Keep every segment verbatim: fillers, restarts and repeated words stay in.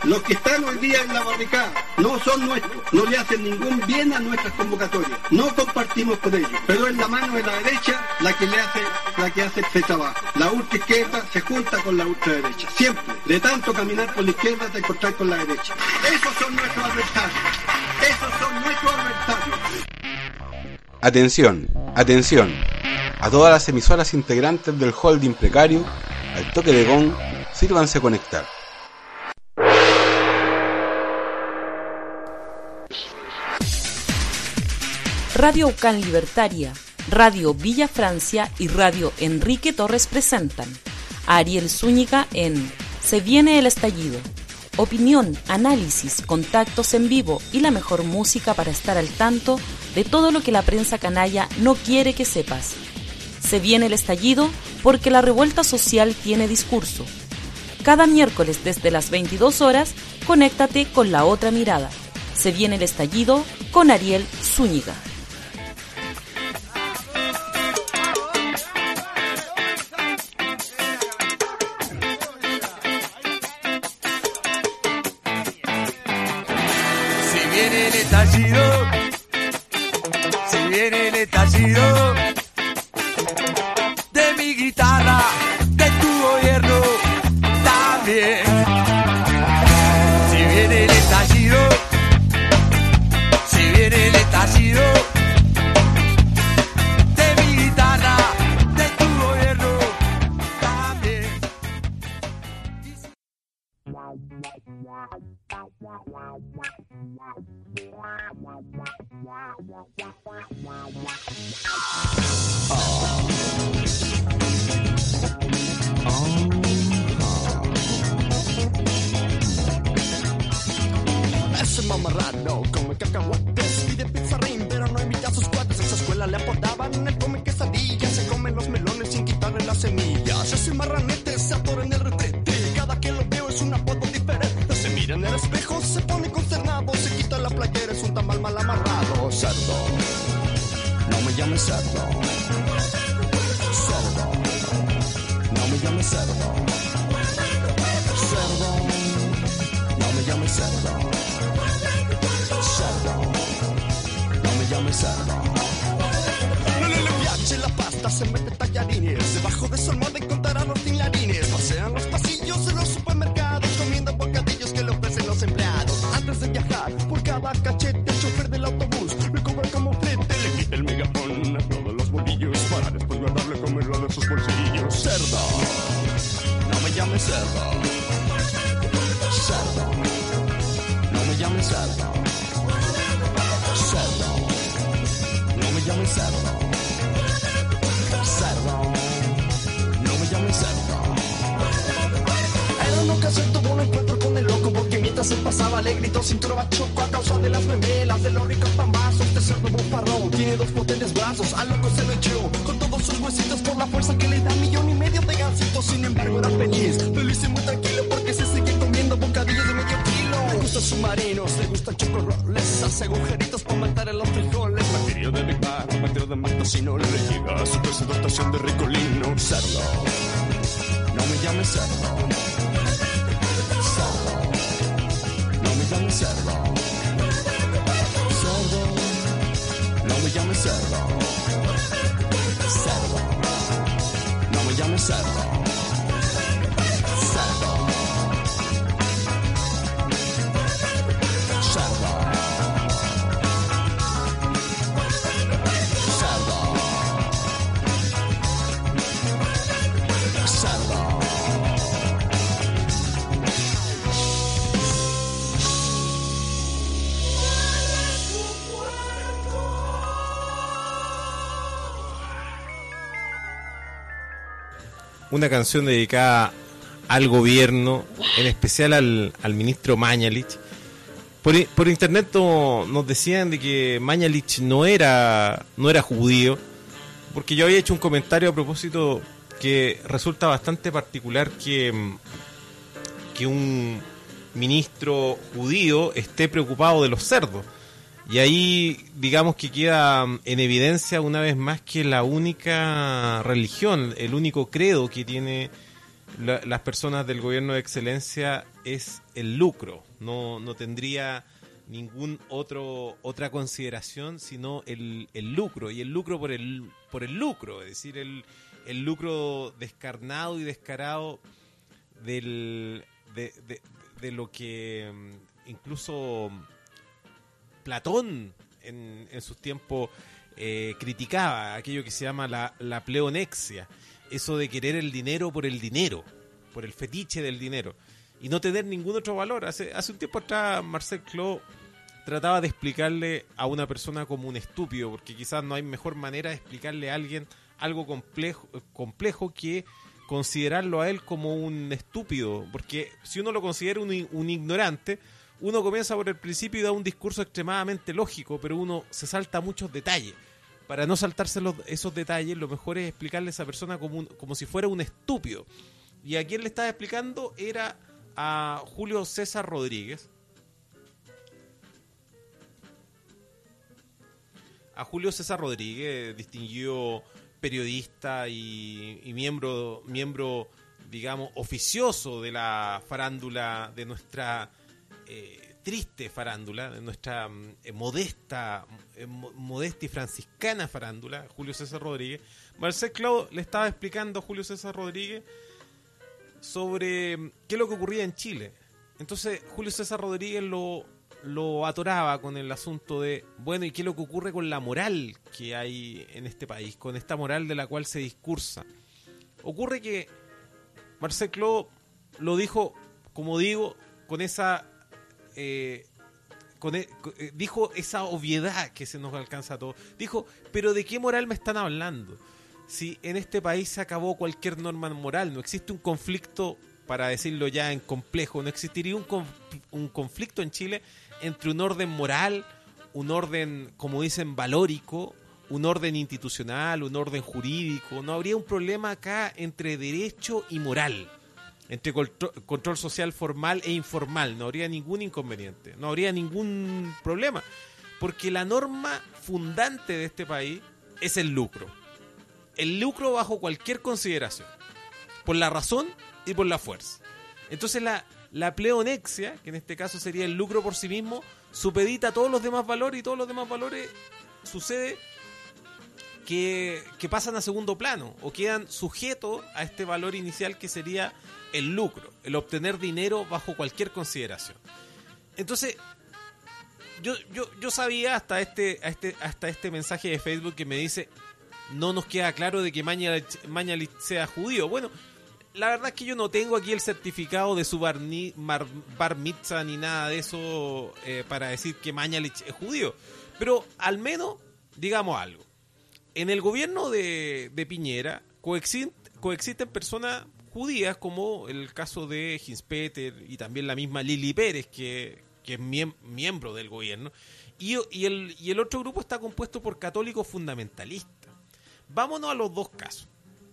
Los que están hoy día en la barricada no son nuestros, no le hacen ningún bien a nuestras convocatorias. No compartimos con ellos, pero es la mano de la derecha la que le hace, la que hace este trabajo. La ultra izquierda se junta con la ultraderecha. Siempre, de tanto caminar por la izquierda, te encontrar con la derecha. Esos son nuestros adversarios. Esos son nuestros adversarios. Atención, atención. A todas las emisoras integrantes del holding precario, al toque de gong, sírvanse conectar. Radio Ucán Libertaria, Radio Villa Francia y Radio Enrique Torres presentan a Ariel Zúñiga en Se viene el estallido. Opinión, análisis, contactos en vivo y la mejor música para estar al tanto de todo lo que la prensa canalla no quiere que sepas. Se viene el estallido porque la revuelta social tiene discurso. Cada miércoles desde las veintidós horas, conéctate con La Otra Mirada. Se viene el estallido con Ariel Zúñiga. Si viene el estallido, si viene el estallido de mi guitarra, de tu gobierno también. Si viene el estallido, si viene el estallido de mi guitarra, de tu gobierno también. Ese mamarrano come cacahuates, pide pizarrín, pero no invita a sus cuates. En su escuela le apodaban el come quesadilla, se comen los melones sin quitarle las semillas. Ese marranete se atora en el retrete, cada que lo veo es un apodo diferente. Se mira en el espejo, se pone consternado, se quita la playera, es un tamal mal amarrado. Cerdo, no me llames cerdo. Cerdo, no me llames cerdo. Cerdo, no me llames cerdo. Cerdo, no me llames cerdo. No le, le piace la pasta, se mete tallarines. Debajo de su almohada encontrará los tinlarines. Pasean los pasillos de los supermercados, comiendo bocadillos que le ofrecen los empleados. Antes de viajar, por cada cachete, el chofer del autobús le cobra como flete. Le quita el megafón a todos los bolillos para después guardarle comerlo de sus bolsillos. Cerdo, no me llames cerdo. Cerdo, no me llames cerdo. Cerdo, no me llames cerdo. Cerdo, no me llames cerdo. En una ocasión tuvo un encuentro con el loco porque mientras se pasaba le gritó cintura bachoco a causa de las memelas de los ricos pambazos. Este cerdo bufarrón tiene dos potentes brazos, al loco se lo echó con todos sus huesitos por la fuerza que le da millón y medio de gansitos. Sin embargo era feliz, feliz y muy tranquilo porque se sigue comiendo bocadillos de medio kilo. Le gustan submarinos, le gustan chocorroles, hace agujeritos para matar a los frijoles. Bacterio de Big Mac, bacterio de Mactocino, le llega a su presentación de ricolino. Cerdo, no me llames cerdo. Cerdo, no me llames cerdo. Cerdo, no me llames cerdo. Cerdo, no me llames cerdo. Cerdo, cerdo, cerdo, cerdo. Una canción dedicada al gobierno, en especial al, al ministro Mañalich. Por, por internet no, nos decían de que Mañalich no era, no era judío, porque yo había hecho un comentario a propósito que resulta bastante particular que, que un ministro judío esté preocupado de los cerdos. Y ahí digamos que queda en evidencia una vez más que la única religión, el único credo que tiene la, las personas del gobierno de excelencia es el lucro. No, no tendría ningún otro otra consideración sino el, el lucro, y el lucro por el por el lucro, es decir, el, el lucro descarnado y descarado del de, de, de lo que incluso Platón en, en sus tiempos eh, criticaba, aquello que se llama la, la pleonexia, eso de querer el dinero por el dinero, por el fetiche del dinero, y no tener ningún otro valor. Hace, hace un tiempo atrás Marcel Clos trataba de explicarle a una persona como un estúpido, porque quizás no hay mejor manera de explicarle a alguien algo complejo, complejo que considerarlo a él como un estúpido, porque si uno lo considera un, un ignorante, uno comienza por el principio y da un discurso extremadamente lógico, pero uno se salta muchos detalles. Para no saltarse los, esos detalles, lo mejor es explicarle a esa persona como, un, como si fuera un estúpido. Y a quien le estaba explicando era a Julio César Rodríguez. A Julio César Rodríguez, distinguido periodista y, y miembro, miembro, digamos, oficioso de la farándula, de nuestra eh, triste farándula, de nuestra eh, modesta, eh, modesta y franciscana farándula, Julio César Rodríguez. Marcel Clos le estaba explicando a Julio César Rodríguez sobre qué es lo que ocurría en Chile. Entonces Julio César Rodríguez lo, lo atoraba con el asunto de, bueno, ¿y qué es lo que ocurre con la moral que hay en este país? Con esta moral de la cual se discursa. Ocurre que Marcel Clos lo dijo, como digo, con esa... Eh, con e, con, eh, dijo esa obviedad que se nos alcanza a todos. Dijo, pero ¿de qué moral me están hablando? Si en este país se acabó cualquier norma moral, no existe un conflicto, para decirlo ya en complejo, no existiría un, conf, un conflicto en Chile entre un orden moral, un orden, como dicen, valórico, un orden institucional, un orden jurídico. No habría un problema acá entre derecho y moral, entre control, control social formal e informal. No habría ningún inconveniente, no habría ningún problema, porque la norma fundante de este país es el lucro. El lucro bajo cualquier consideración, por la razón y por la fuerza. Entonces la, la pleonexia, que en este caso sería el lucro por sí mismo, supedita todos los demás valores, y todos los demás valores sucede que, que pasan a segundo plano o quedan sujetos a este valor inicial que sería el lucro, el obtener dinero bajo cualquier consideración. Entonces yo, yo, yo sabía hasta este, este, hasta este mensaje de Facebook que me dice: no nos queda claro de que Mañalich, Mañalich sea judío. Bueno, la verdad es que yo no tengo aquí el certificado de su bar, ni, bar, bar mitzvah ni nada de eso eh, para decir que Mañalich es judío. Pero al menos digamos algo. En el gobierno de, de Piñera coexisten, coexisten personas judías, como el caso de Hinspeter y también la misma Lili Pérez, que, que es miem, miembro del gobierno. Y, y, el, y el otro grupo está compuesto por católicos fundamentalistas. Vámonos a los dos casos.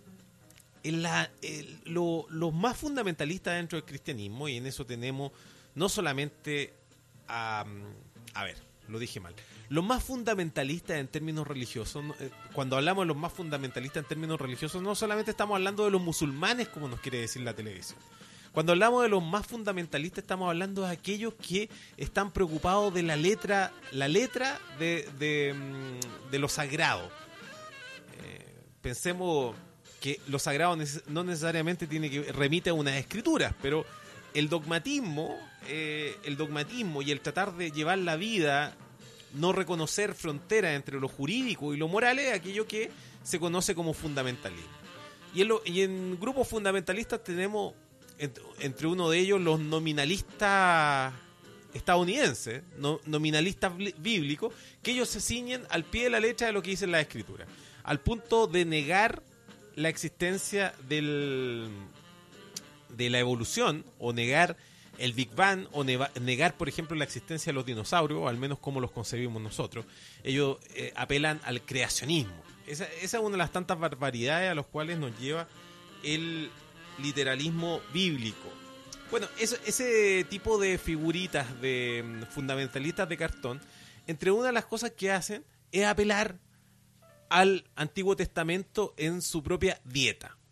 En la, el, lo, los más fundamentalistas dentro del cristianismo, y en eso tenemos no solamente a, a ver, lo dije mal, los más fundamentalistas en términos religiosos, cuando hablamos de los más fundamentalistas en términos religiosos, no solamente estamos hablando de los musulmanes, como nos quiere decir la televisión. Cuando hablamos de los más fundamentalistas, estamos hablando de aquellos que están preocupados de la letra, la letra de, de, de lo sagrado. Eh, pensemos que lo sagrado no necesariamente tiene que remite a unas escrituras, pero el dogmatismo, eh, el dogmatismo y el tratar de llevar la vida, no reconocer fronteras entre lo jurídico y lo moral, es aquello que se conoce como fundamentalismo. Y en, lo, y en grupos fundamentalistas tenemos, entre uno de ellos, los nominalistas estadounidenses, no, nominalistas bíblicos, que ellos se ciñen al pie de la letra de lo que dicen las escrituras, al punto de negar la existencia del, de la evolución, o negar el Big Bang, o neva, negar, por ejemplo, la existencia de los dinosaurios, o al menos como los concebimos nosotros. Ellos eh, apelan al creacionismo. Esa, esa es una de las tantas barbaridades a las cuales nos lleva el literalismo bíblico. Bueno, eso, ese tipo de figuritas de um, fundamentalistas de cartón, entre una de las cosas que hacen es apelar al Antiguo Testamento en su propia dieta.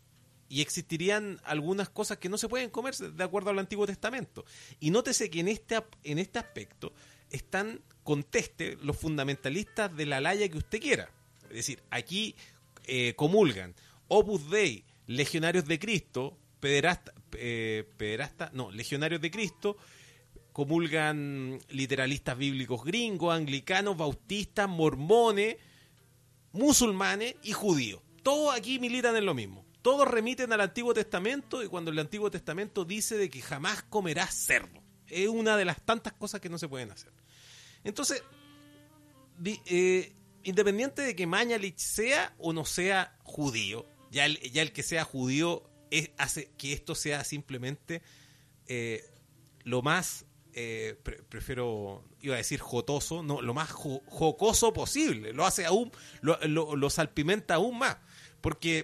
y existirían algunas cosas que no se pueden comer de acuerdo al Antiguo Testamento. Y nótese que en este, en este aspecto están, conteste, los fundamentalistas de la laya que usted quiera. Es decir, aquí eh, comulgan Opus Dei, Legionarios de Cristo, pederasta, eh, pederasta, no, Legionarios de Cristo, comulgan literalistas bíblicos gringos, anglicanos, bautistas, mormones, musulmanes y judíos. Todos aquí militan en lo mismo. Todos remiten al Antiguo Testamento, y cuando el Antiguo Testamento dice de que jamás comerás cerdo. Es una de las tantas cosas que no se pueden hacer. Entonces, di, eh, independiente de que Mañalich sea o no sea judío, ya el, ya el que sea judío es, hace que esto sea simplemente eh, lo más, eh, pre, prefiero, iba a decir jotoso, no, lo más jo, jocoso posible. Lo hace aún, lo, lo, lo salpimenta aún más. Porque,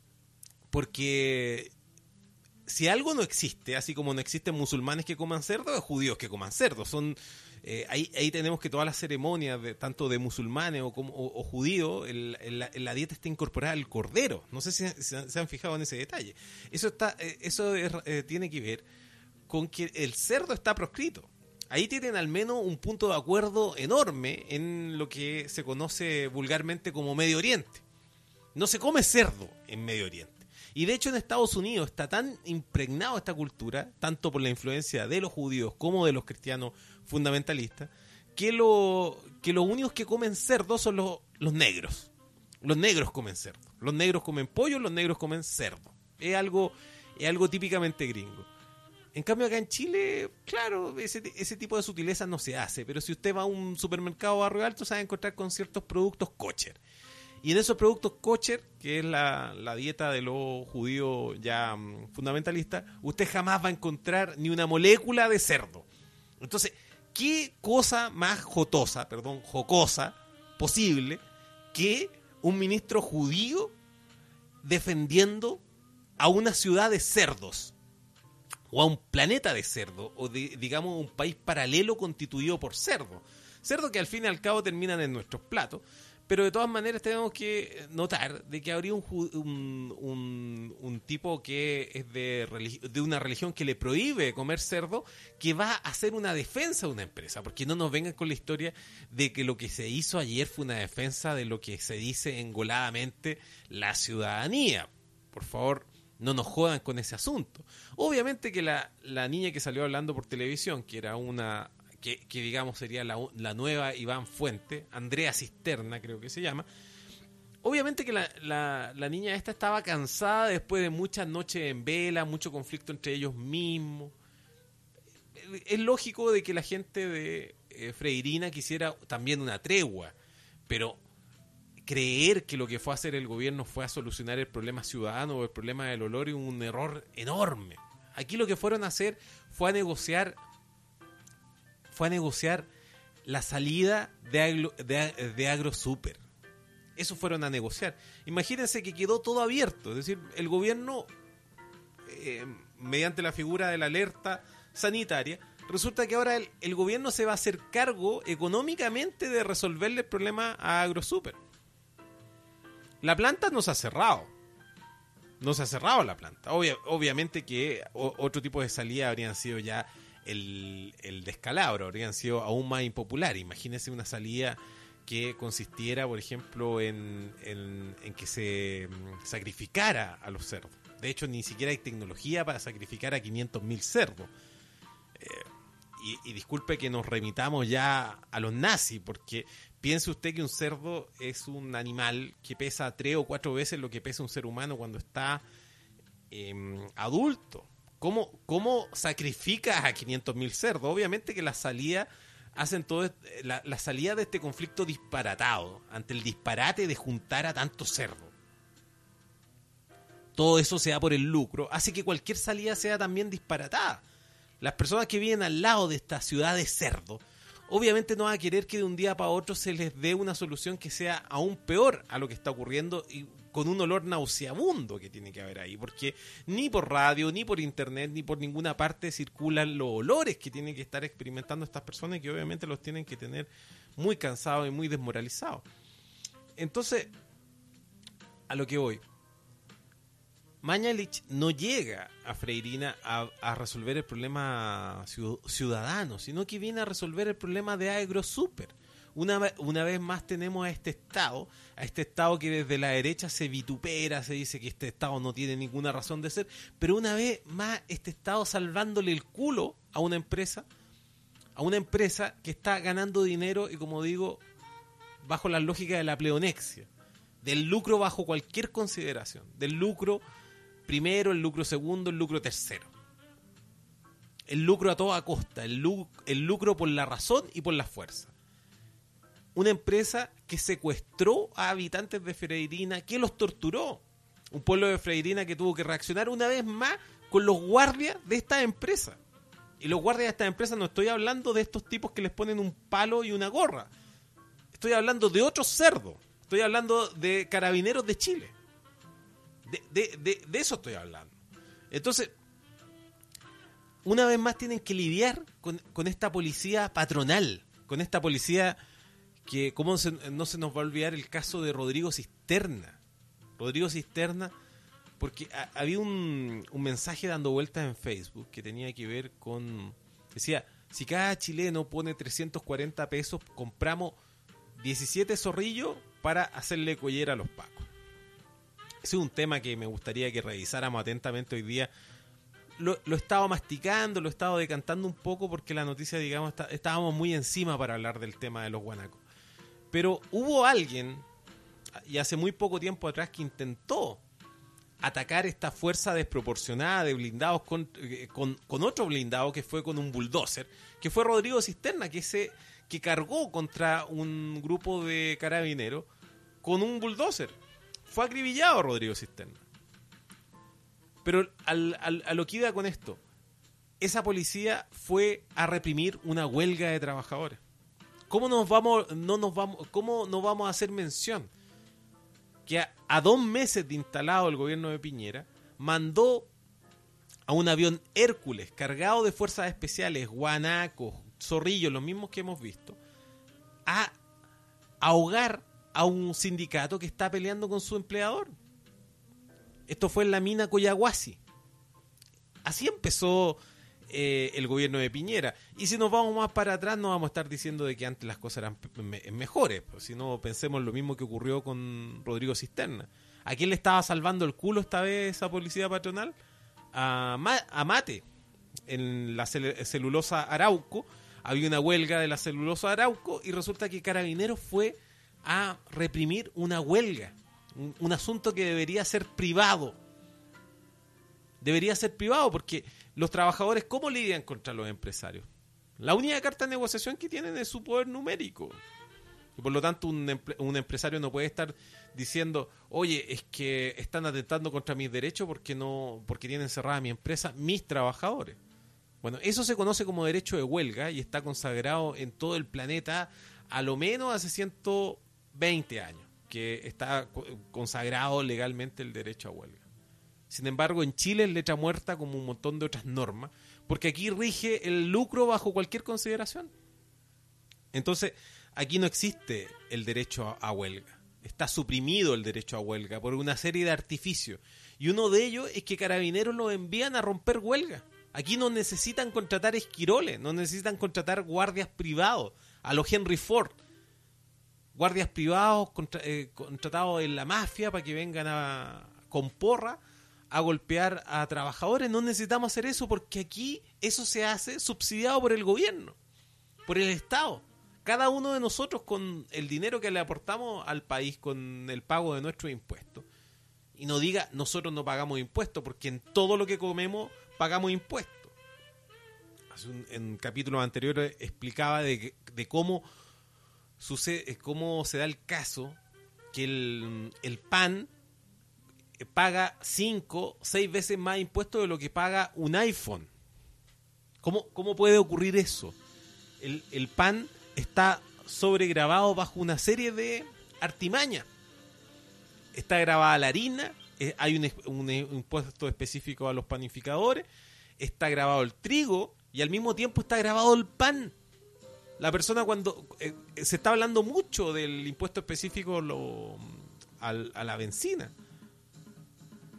porque si algo no existe, así como no existen musulmanes que coman cerdo, es judíos que coman cerdo. Son, eh, ahí, ahí tenemos que todas las ceremonias, de, tanto de musulmanes o, como, o, o judíos, en, en, la, en la dieta está incorporada el cordero. No sé si se, se han fijado en ese detalle. Eso, está, eh, eso es, eh, tiene que ver con que el cerdo está proscrito. Ahí tienen al menos un punto de acuerdo enorme en lo que se conoce vulgarmente como Medio Oriente. No se come cerdo en Medio Oriente. Y de hecho en Estados Unidos está tan impregnado esta cultura, tanto por la influencia de los judíos como de los cristianos fundamentalistas, que, lo, que los únicos que comen cerdo son los, los negros. Los negros comen cerdo. Los negros comen pollo, los negros comen cerdo. Es algo, es algo típicamente gringo. En cambio acá en Chile, claro, ese, ese tipo de sutilezas no se hace. Pero si usted va a un supermercado Barrio Alto, se va a encontrar con ciertos productos kosher. Y en esos productos kosher, que es la, la dieta de los judíos ya um, fundamentalistas, usted jamás va a encontrar ni una molécula de cerdo. Entonces, ¿qué cosa más jotosa, perdón, jocosa, posible, que un ministro judío defendiendo a una ciudad de cerdos? O a un planeta de cerdo, o de, digamos un país paralelo constituido por cerdos. Cerdos que al fin y al cabo terminan en nuestros platos. Pero de todas maneras tenemos que notar de que habría un, un, un, un tipo que es de, religi- de una religión que le prohíbe comer cerdo, que va a hacer una defensa de una empresa. Porque no nos vengan con la historia de que lo que se hizo ayer fue una defensa de lo que se dice engoladamente la ciudadanía. Por favor, no nos jodan con ese asunto. Obviamente que la, la niña que salió hablando por televisión, que era una... Que, que digamos sería la, la nueva Iván Fuente, Andrea Cisterna creo que se llama, obviamente que la, la, la niña esta estaba cansada después de muchas noches en vela, mucho conflicto entre ellos mismos. Es lógico de que la gente de eh, Freirina quisiera también una tregua, pero creer que lo que fue a hacer el gobierno fue a solucionar el problema ciudadano o el problema del olor es un error enorme. Aquí lo que fueron a hacer fue a negociar fue a negociar la salida de, agro, de, de AgroSuper. Eso fueron a negociar. Imagínense que quedó todo abierto. Es decir, el gobierno, eh, mediante la figura de la alerta sanitaria, resulta que ahora el, el gobierno se va a hacer cargo económicamente de resolverle el problema a AgroSuper. La planta no se ha cerrado. No se ha cerrado la planta. Obvia, obviamente que o, otro tipo de salida habrían sido ya El, el descalabro, habrían sido aún más impopulares. Imagínense una salida que consistiera, por ejemplo, en, en, en que se sacrificara a los cerdos. De hecho, ni siquiera hay tecnología para sacrificar a quinientos mil cerdos. Eh, y, y disculpe que nos remitamos ya a los nazis, porque piense usted que un cerdo es un animal que pesa tres o cuatro veces lo que pesa un ser humano cuando está eh, adulto. ¿Cómo, ¿Cómo sacrificas a quinientos mil cerdos? Obviamente que la salida hacen todo la, la salida de este conflicto disparatado ante el disparate de juntar a tantos cerdos. Todo eso se da por el lucro, hace que cualquier salida sea también disparatada. Las personas que viven al lado de esta ciudad de cerdos, obviamente no van a querer que de un día para otro se les dé una solución que sea aún peor a lo que está ocurriendo y con un olor nauseabundo que tiene que haber ahí, porque ni por radio, ni por internet, ni por ninguna parte circulan los olores que tienen que estar experimentando estas personas, que obviamente los tienen que tener muy cansados y muy desmoralizados. Entonces, a lo que voy, Mañalich no llega a Freirina a, a resolver el problema ciudadano, sino que viene a resolver el problema de AgroSuper. Una, una vez más tenemos a este Estado, a este Estado que desde la derecha se vitupera, se dice que este Estado no tiene ninguna razón de ser, pero una vez más este Estado salvándole el culo a una empresa, a una empresa que está ganando dinero y, como digo, bajo la lógica de la pleonexia, del lucro bajo cualquier consideración, del lucro primero, el lucro segundo, el lucro tercero. El lucro a toda costa, el, lu- el lucro por la razón y por la fuerza. Una empresa que secuestró a habitantes de Freirina, que los torturó. Un pueblo de Freirina que tuvo que reaccionar una vez más con los guardias de esta empresa. Y los guardias de esta empresa, no estoy hablando de estos tipos que les ponen un palo y una gorra. Estoy hablando de otros cerdos. Estoy hablando de Carabineros de Chile. De, de, de, de eso estoy hablando. Entonces, una vez más tienen que lidiar con, con esta policía patronal, con esta policía que, ¿cómo se, no se nos va a olvidar el caso de Rodrigo Cisterna? Rodrigo Cisterna, porque a, había un, un mensaje dando vueltas en Facebook que tenía que ver con, decía, si cada chileno pone trescientos cuarenta pesos, compramos diecisiete zorrillos para hacerle collera a los pacos. Ese es un tema que me gustaría que revisáramos atentamente hoy día. Lo, lo estaba masticando, lo estaba decantando un poco porque la noticia, digamos, está, estábamos muy encima para hablar del tema de los guanacos. Pero hubo alguien, y hace muy poco tiempo atrás, que intentó atacar esta fuerza desproporcionada de blindados con, con, con otro blindado que fue con un bulldozer, que fue Rodrigo Cisterna, que, se, que cargó contra un grupo de carabineros con un bulldozer. Fue acribillado Rodrigo Cisterna. Pero al, al, a lo que iba con esto, esa policía fue a reprimir una huelga de trabajadores. ¿Cómo nos vamos, no nos vamos, cómo no vamos a hacer mención que a, a dos meses de instalado el gobierno de Piñera mandó a un avión Hércules cargado de fuerzas especiales, guanacos, zorrillos, los mismos que hemos visto, a ahogar a un sindicato que está peleando con su empleador? Esto fue en la mina Coyahuasi. Así empezó eh, el gobierno de Piñera. Y si nos vamos más para atrás, no vamos a estar diciendo de que antes las cosas eran me mejores. Pues, si no, pensemos lo mismo que ocurrió con Rodrigo Cisterna. ¿A quién le estaba salvando el culo esta vez esa policía patronal? A, Ma- a Mate. En la cel- celulosa Arauco había una huelga de la celulosa Arauco y resulta que Carabineros fue a reprimir una huelga. Un, un asunto que debería ser privado. Debería ser privado porque los trabajadores, ¿cómo lidian contra los empresarios? La única carta de negociación que tienen es su poder numérico. Y por lo tanto un, empre- un empresario no puede estar diciendo, oye, es que están atentando contra mis derechos porque no, porque tienen cerrada mi empresa, mis trabajadores. Bueno, eso se conoce como derecho de huelga y está consagrado en todo el planeta a lo menos hace ciento veinte años, que está consagrado legalmente el derecho a huelga. Sin embargo, en Chile es letra muerta como un montón de otras normas, porque aquí rige el lucro bajo cualquier consideración. Entonces, aquí no existe el derecho a, a huelga. Está suprimido el derecho a huelga por una serie de artificios. Y uno de ellos es que Carabineros los envían a romper huelga. Aquí no necesitan contratar esquiroles, no necesitan contratar guardias privados, a los Henry Ford. Guardias privados contra, eh, contratados en la mafia para que vengan a, con porra a golpear a trabajadores. No necesitamos hacer eso porque aquí eso se hace subsidiado por el gobierno, por el Estado. Cada uno de nosotros con el dinero que le aportamos al país, con el pago de nuestros impuestos. Y no diga, nosotros no pagamos impuestos, porque en todo lo que comemos pagamos impuestos. Hace un, en capítulos anteriores explicaba de, de cómo sucede, cómo se da el caso que el, el pan paga cinco, seis veces más impuestos de lo que paga un iPhone. ¿Cómo, cómo puede ocurrir eso? El, el pan está sobregrabado bajo una serie de artimañas. Está grabada la harina, eh, hay un, un, un impuesto específico a los panificadores, está grabado el trigo y al mismo tiempo está grabado el pan. La persona cuando... Eh, se está hablando mucho del impuesto específico lo, al, a la benzina.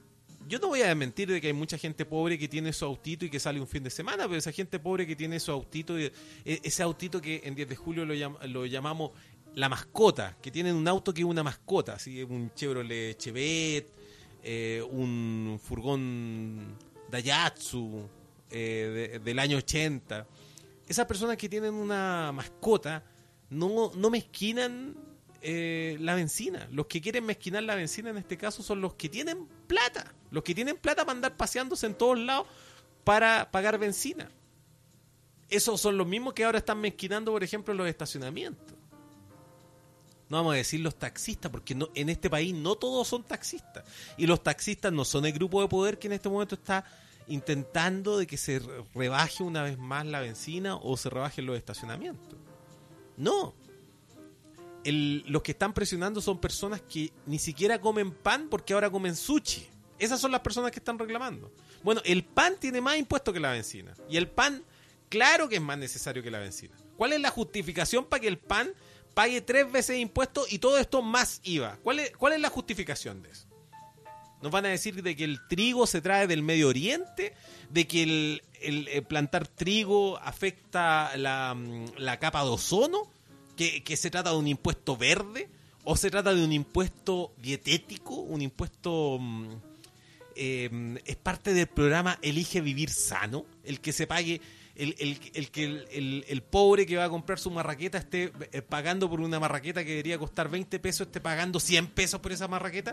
yo no voy a desmentir de que hay mucha gente pobre que tiene su autito y que sale un fin de semana, pero esa gente pobre que tiene su autito, ese autito que en diez de julio lo, llam, lo llamamos la mascota, que tienen un auto que es una mascota, así un Chevrolet Chevette, eh, un furgón Daihatsu eh, de, del año ochenta. Esas personas que tienen una mascota no, no mezquinan eh, la benzina. Los que quieren mezquinar la benzina en este caso son los que tienen plata. Los que tienen plata para andar paseándose en todos lados para pagar benzina. Esos son los mismos que ahora están mezquinando, por ejemplo, los estacionamientos. No vamos a decir los taxistas, porque no, en este país no todos son taxistas. Y los taxistas no son el grupo de poder que en este momento está intentando de que se rebaje una vez más la benzina o se rebajen los estacionamientos. No. El, los que están presionando son personas que ni siquiera comen pan porque ahora comen sushi. Esas son las personas que están reclamando. Bueno, el pan tiene más impuesto que la benzina. Y el pan, claro que es más necesario que la benzina. ¿Cuál es la justificación para que el pan pague tres veces impuestos y todo esto más I V A? ¿Cuál es, cuál es la justificación de eso? Nos van a decir de que el trigo se trae del Medio Oriente, de que el, el, el plantar trigo afecta la, la capa de ozono, que, que se trata de un impuesto verde, o se trata de un impuesto dietético, un impuesto... Eh, es parte del programa Elige Vivir Sano, el que se pague, el, el, el que el, el, el pobre que va a comprar su marraqueta esté eh, pagando por una marraqueta que debería costar veinte pesos, esté pagando cien pesos por esa marraqueta.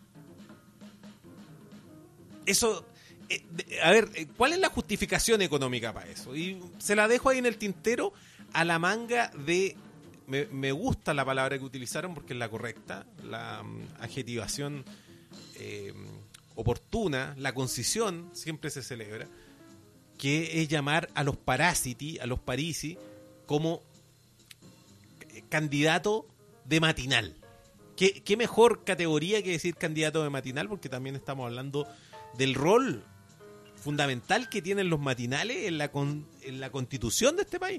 Eso, eh, de, a ver, eh, ¿cuál es la justificación económica para eso? Y se la dejo ahí en el tintero a la manga de... Me, me gusta la palabra que utilizaron porque es la correcta, la um, adjetivación eh, oportuna, la concisión siempre se celebra, que es llamar a los parásiti, a los parisi, como candidato de matinal. ¿Qué, qué mejor categoría que decir candidato de matinal? Porque también estamos hablando del rol fundamental que tienen los matinales en la, con, en la constitución de este país.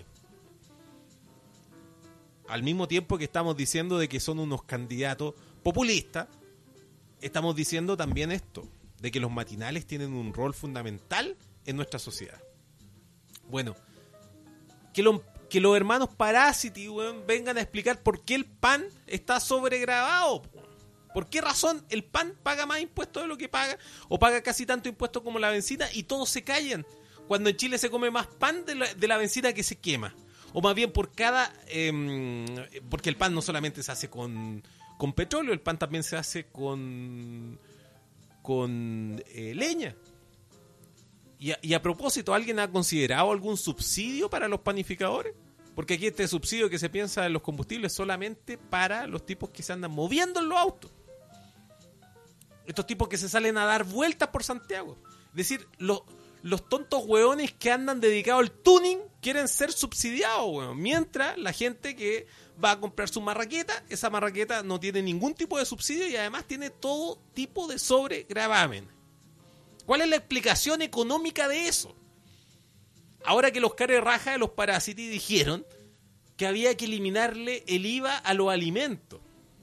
Al mismo tiempo que estamos diciendo de que son unos candidatos populistas, estamos diciendo también esto, de que los matinales tienen un rol fundamental en nuestra sociedad. Bueno, que, lo, que los hermanos Parásiti, weón, vengan a explicar por qué el pan está sobregravado. ¿Por qué razón el pan paga más impuestos de lo que paga? O paga casi tanto impuesto como la benzina y todos se callan. Cuando en Chile se come más pan de la, de la benzina que se quema. O más bien por cada... Eh, porque el pan no solamente se hace con, con petróleo, el pan también se hace con, con eh, leña. Y a, y a propósito, ¿alguien ha considerado algún subsidio para los panificadores? Porque aquí este subsidio que se piensa en los combustibles es solamente para los tipos que se andan moviendo en los autos. Estos tipos que se salen a dar vueltas por Santiago. Es decir, los... Los tontos hueones que andan dedicados al tuning quieren ser subsidiados, hueón. Mientras la gente que va a comprar su marraqueta, esa marraqueta no tiene ningún tipo de subsidio y además tiene todo tipo de sobregravamen. ¿Cuál es la explicación económica de eso? Ahora que los caras raja de los parásitos dijeron que había que eliminarle el I V A a los alimentos.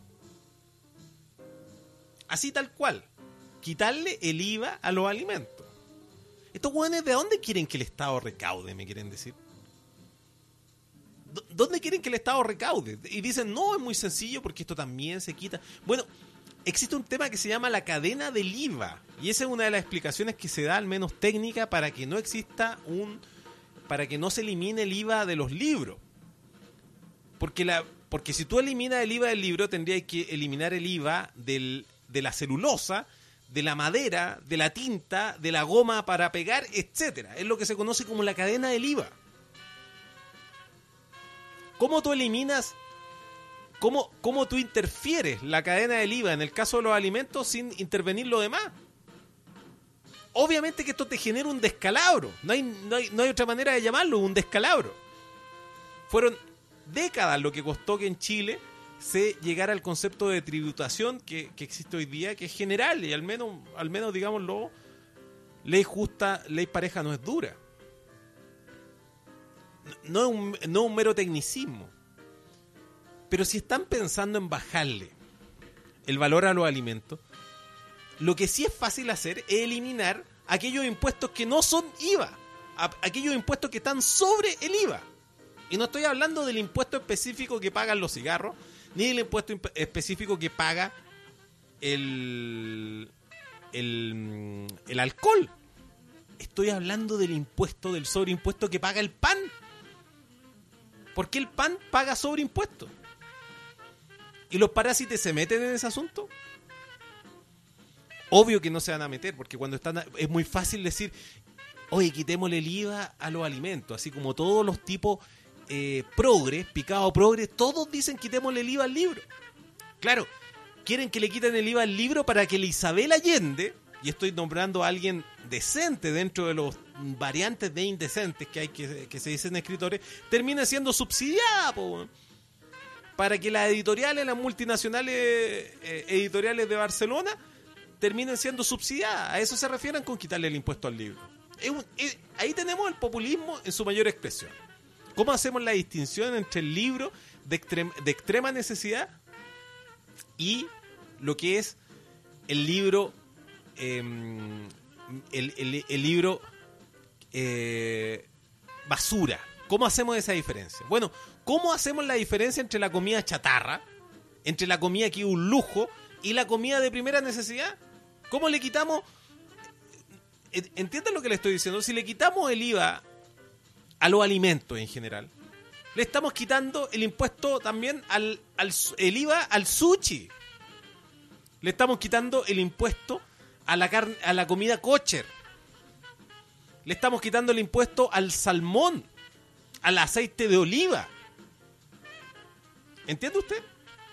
Así tal cual. Quitarle el I V A a los alimentos. Estos hueones, ¿de dónde quieren que el Estado recaude? Me quieren decir. ¿Dónde quieren que el Estado recaude? Y dicen, no, es muy sencillo porque esto también se quita. Bueno, existe un tema que se llama la cadena del I V A. Y esa es una de las explicaciones que se da, al menos técnica, para que no exista un... para que no se elimine el I V A de los libros. Porque, la, porque si tú eliminas el I V A del libro, tendrías que eliminar el I V A del, de la celulosa, de la madera, de la tinta, de la goma para pegar, etcétera. Es lo que se conoce como la cadena del I V A. ¿Cómo tú eliminas, cómo, cómo tú interfieres la cadena del I V A en el caso de los alimentos sin intervenir lo demás? Obviamente que esto te genera un descalabro. No hay, no hay, no hay otra manera de llamarlo, un descalabro. Fueron décadas lo que costó que en Chile se llegara al concepto de tributación que, que existe hoy día, que es general y al menos, al menos digámoslo, ley justa, ley pareja no es dura. No es un, no un mero tecnicismo. Pero si están pensando en bajarle el valor a los alimentos, Lo que sí es fácil hacer es eliminar aquellos impuestos que no son I V A, a, aquellos impuestos que están sobre el I V A. Y no estoy hablando del impuesto específico que pagan los cigarros, ni del impuesto imp- específico que paga el, el, el alcohol. Estoy hablando del impuesto, del sobreimpuesto que paga el pan. ¿Por qué el pan paga sobreimpuesto? ¿Y los parásitos se meten en ese asunto? Obvio que no se van a meter, porque cuando están a, es muy fácil decir, oye, quitémosle el I V A a los alimentos, así como todos los tipos eh, progres, picado progres, todos dicen quitémosle el I V A al libro. Claro, quieren que le quiten el I V A al libro para que la Isabel Allende, y estoy nombrando a alguien decente dentro de los variantes de indecentes que hay que, que se dicen escritores, termine siendo subsidiada, po, para que las editoriales, las multinacionales eh, editoriales de Barcelona terminen siendo subsidiadas. A eso se refieren con quitarle el impuesto al libro. Es un, es, ahí tenemos el populismo en su mayor expresión. ¿Cómo hacemos la distinción entre el libro de, extrem, de extrema necesidad y lo que es el libro eh, el, el, el libro eh, basura? ¿Cómo hacemos esa diferencia? Bueno, ¿cómo hacemos la diferencia entre la comida chatarra, entre la comida que es un lujo y la comida de primera necesidad? ¿Cómo le quitamos? ¿Entienden lo que le estoy diciendo? Si le quitamos el I V A a los alimentos en general, le estamos quitando el impuesto también al, al el I V A al sushi. Le estamos quitando el impuesto a la carne, a la comida kosher. Le estamos quitando el impuesto al salmón, al aceite de oliva. ¿Entiende usted?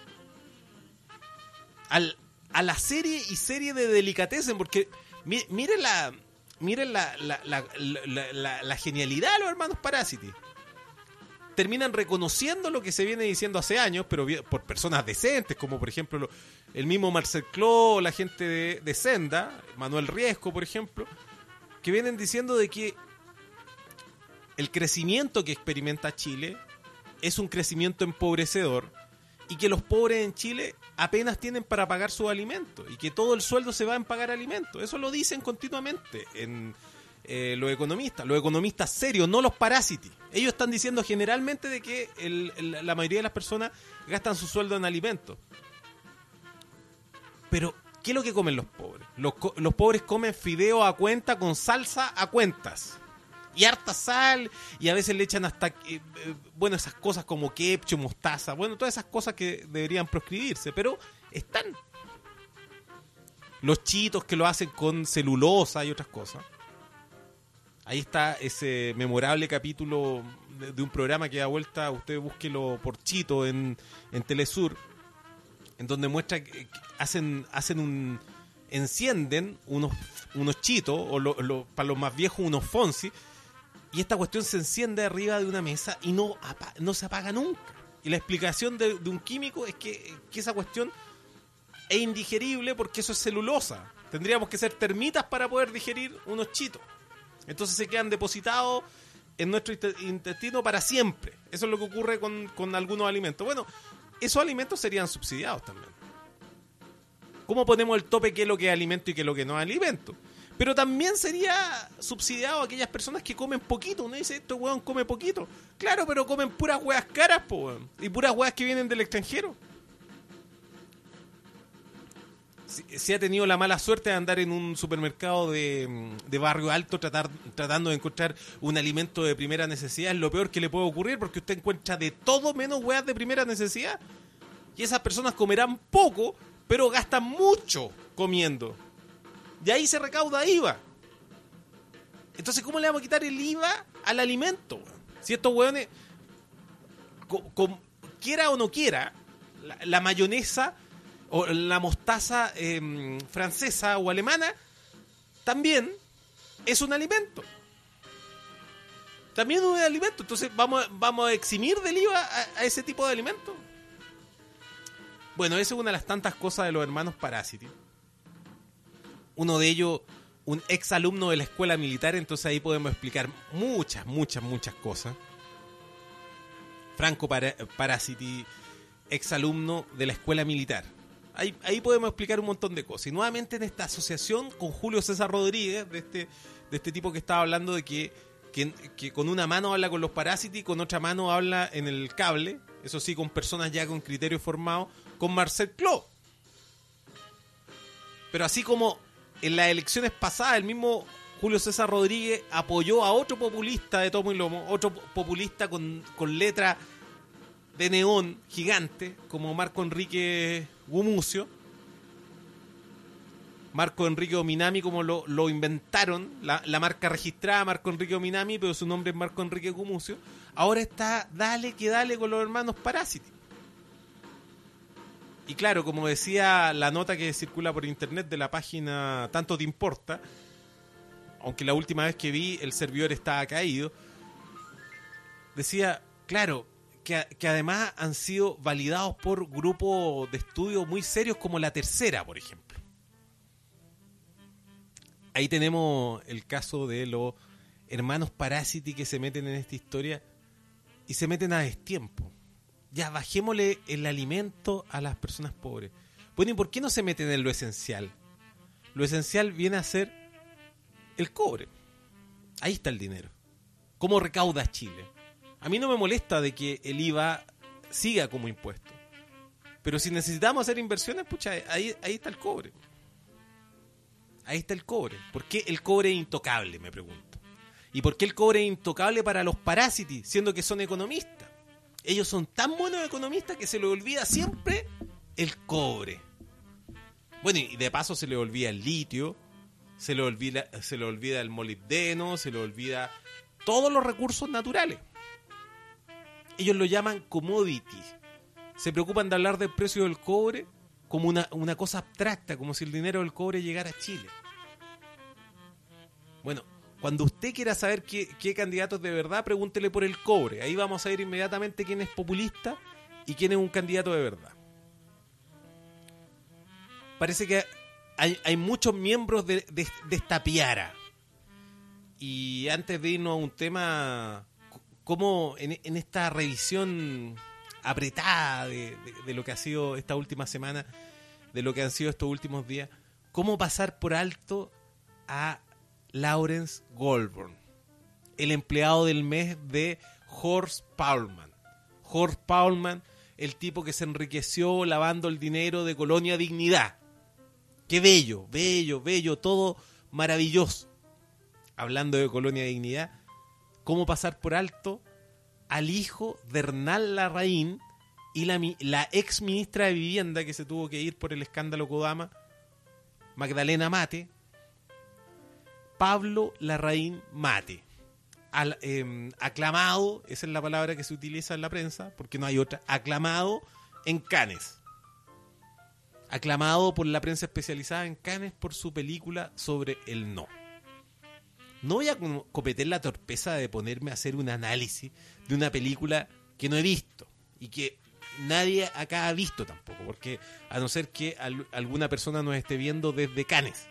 Al, a la serie y serie de delicatessen, porque mi, mire la mire la, la, la, la, la, la genialidad de los hermanos Parásiti. Terminan reconociendo lo que se viene diciendo hace años, pero por personas decentes, como por ejemplo lo, el mismo Marcel Cló, la gente de, de Senda, Manuel Riesco, por ejemplo, que vienen diciendo de que el crecimiento que experimenta Chile es un crecimiento empobrecedor y que los pobres en Chile apenas tienen para pagar sus alimentos y que todo el sueldo se va en pagar alimentos. Eso lo dicen continuamente en eh, los economistas, los economistas serios, no los parásitos. Ellos están diciendo generalmente de que el, el, la mayoría de las personas gastan su sueldo en alimentos. Pero, ¿qué es lo que comen los pobres? Los, los pobres comen fideo a cuenta con salsa a cuentas. Y harta sal, y a veces le echan hasta, eh, eh, bueno, esas cosas como ketchup, mostaza, bueno, todas esas cosas que deberían proscribirse, pero están. Los chitos que lo hacen con celulosa y otras cosas. Ahí está ese memorable capítulo de, de un programa que da vuelta, usted búsquelo por Chito en, en Telesur, en donde muestra que, que hacen, hacen un, encienden unos, unos chitos, o lo, lo, para los más viejos unos Fonsi, y esta cuestión se enciende arriba de una mesa y no, apa- no se apaga nunca. Y la explicación de, de un químico es que, que esa cuestión es indigerible porque eso es celulosa. Tendríamos que ser termitas para poder digerir unos chitos. Entonces se quedan depositados en nuestro intestino para siempre. Eso es lo que ocurre con, con algunos alimentos. Bueno, esos alimentos serían subsidiados también. ¿Cómo ponemos el tope qué es lo que es alimento y qué es lo que no es alimento? Pero también sería subsidiado a aquellas personas que comen poquito. Uno dice, este weón come poquito. Claro, pero comen puras weas caras, po, weón. Y puras weas que vienen del extranjero. Si, si ha tenido la mala suerte de andar en un supermercado de, de barrio alto tratar, tratando de encontrar un alimento de primera necesidad, es lo peor que le puede ocurrir, porque usted encuentra de todo menos weas de primera necesidad. Y esas personas comerán poco, pero gastan mucho comiendo. De ahí se recauda I V A. Entonces, ¿cómo le vamos a quitar el I V A al alimento? Si estos hueones, co- co- quiera o no quiera, la, la mayonesa o la mostaza eh, francesa o alemana también es un alimento. También es un alimento. Entonces, ¿vamos, vamos a eximir del I V A a, a ese tipo de alimento? Bueno, esa es una de las tantas cosas de los hermanos Parásiti. Uno de ellos, un ex alumno de la escuela militar, entonces ahí podemos explicar muchas, muchas, muchas cosas. Franco Parásiti, ex alumno de la escuela militar. Ahí, ahí podemos explicar un montón de cosas. Y nuevamente en esta asociación con Julio César Rodríguez, de este, de este tipo que estaba hablando de que, que, que con una mano habla con los parásitos y con otra mano habla en el cable, eso sí, con personas ya con criterios formados, con Marcel Clos. Pero así como en las elecciones pasadas el mismo Julio César Rodríguez apoyó a otro populista de tomo y lomo, otro populista con, con letra de neón gigante, como Marco Enrique Gumucio. Marco Enrique Ominami, como lo, lo inventaron, la, la marca registrada Marco Enrique Ominami, pero su nombre es Marco Enrique Gumucio. Ahora está dale que dale con los hermanos Parásitos. Y claro, como decía la nota que circula por internet de la página Tanto Te Importa, aunque la última vez que vi el servidor estaba caído, decía, claro, que, que además han sido validados por grupos de estudio muy serios como La Tercera, por ejemplo. Ahí tenemos el caso de los hermanos Parásiti que se meten en esta historia y se meten a destiempo. Ya, bajémosle el alimento a las personas pobres. Bueno, ¿y por qué no se meten en lo esencial? Lo esencial viene a ser el cobre. Ahí está el dinero. ¿Cómo recauda Chile? A mí no me molesta de que el I V A siga como impuesto. Pero si necesitamos hacer inversiones, pucha, ahí, ahí está el cobre. Ahí está el cobre. ¿Por qué el cobre es intocable, me pregunto? ¿Y por qué el cobre es intocable para los parásitos, siendo que son economistas? Ellos son tan buenos economistas que se les olvida siempre el cobre. Bueno, y de paso se les olvida el litio, se les olvida, se les olvida el molibdeno, se les olvida todos los recursos naturales. Ellos lo llaman commodities. Se preocupan de hablar del precio del cobre como una, una cosa abstracta, como si el dinero del cobre llegara a Chile. Bueno, cuando usted quiera saber qué, qué candidatos de verdad, pregúntele por el cobre. Ahí vamos a ver inmediatamente quién es populista y quién es un candidato de verdad. Parece que hay, hay muchos miembros de, de, de esta piara. Y antes de irnos a un tema, como en, en esta revisión apretada de, de, de lo que ha sido esta última semana, de lo que han sido estos últimos días, cómo pasar por alto a Lawrence Goldburn, el empleado del mes de Horst Paulmann. Horst Paulmann, el tipo que se enriqueció lavando el dinero de Colonia Dignidad. Qué bello, bello, bello, todo maravilloso. Hablando de Colonia Dignidad, cómo pasar por alto al hijo de Hernán Larraín y la, la ex ministra de Vivienda que se tuvo que ir por el escándalo Kodama, Magdalena Mate, Pablo Larraín Mate, Al, eh, aclamado, esa es la palabra que se utiliza en la prensa, porque no hay otra, aclamado en Cannes. Aclamado por la prensa especializada en Cannes por su película sobre el no. No voy a cometer la torpeza de ponerme a hacer un análisis de una película que no he visto y que nadie acá ha visto tampoco, porque a no ser que al, alguna persona nos esté viendo desde Cannes.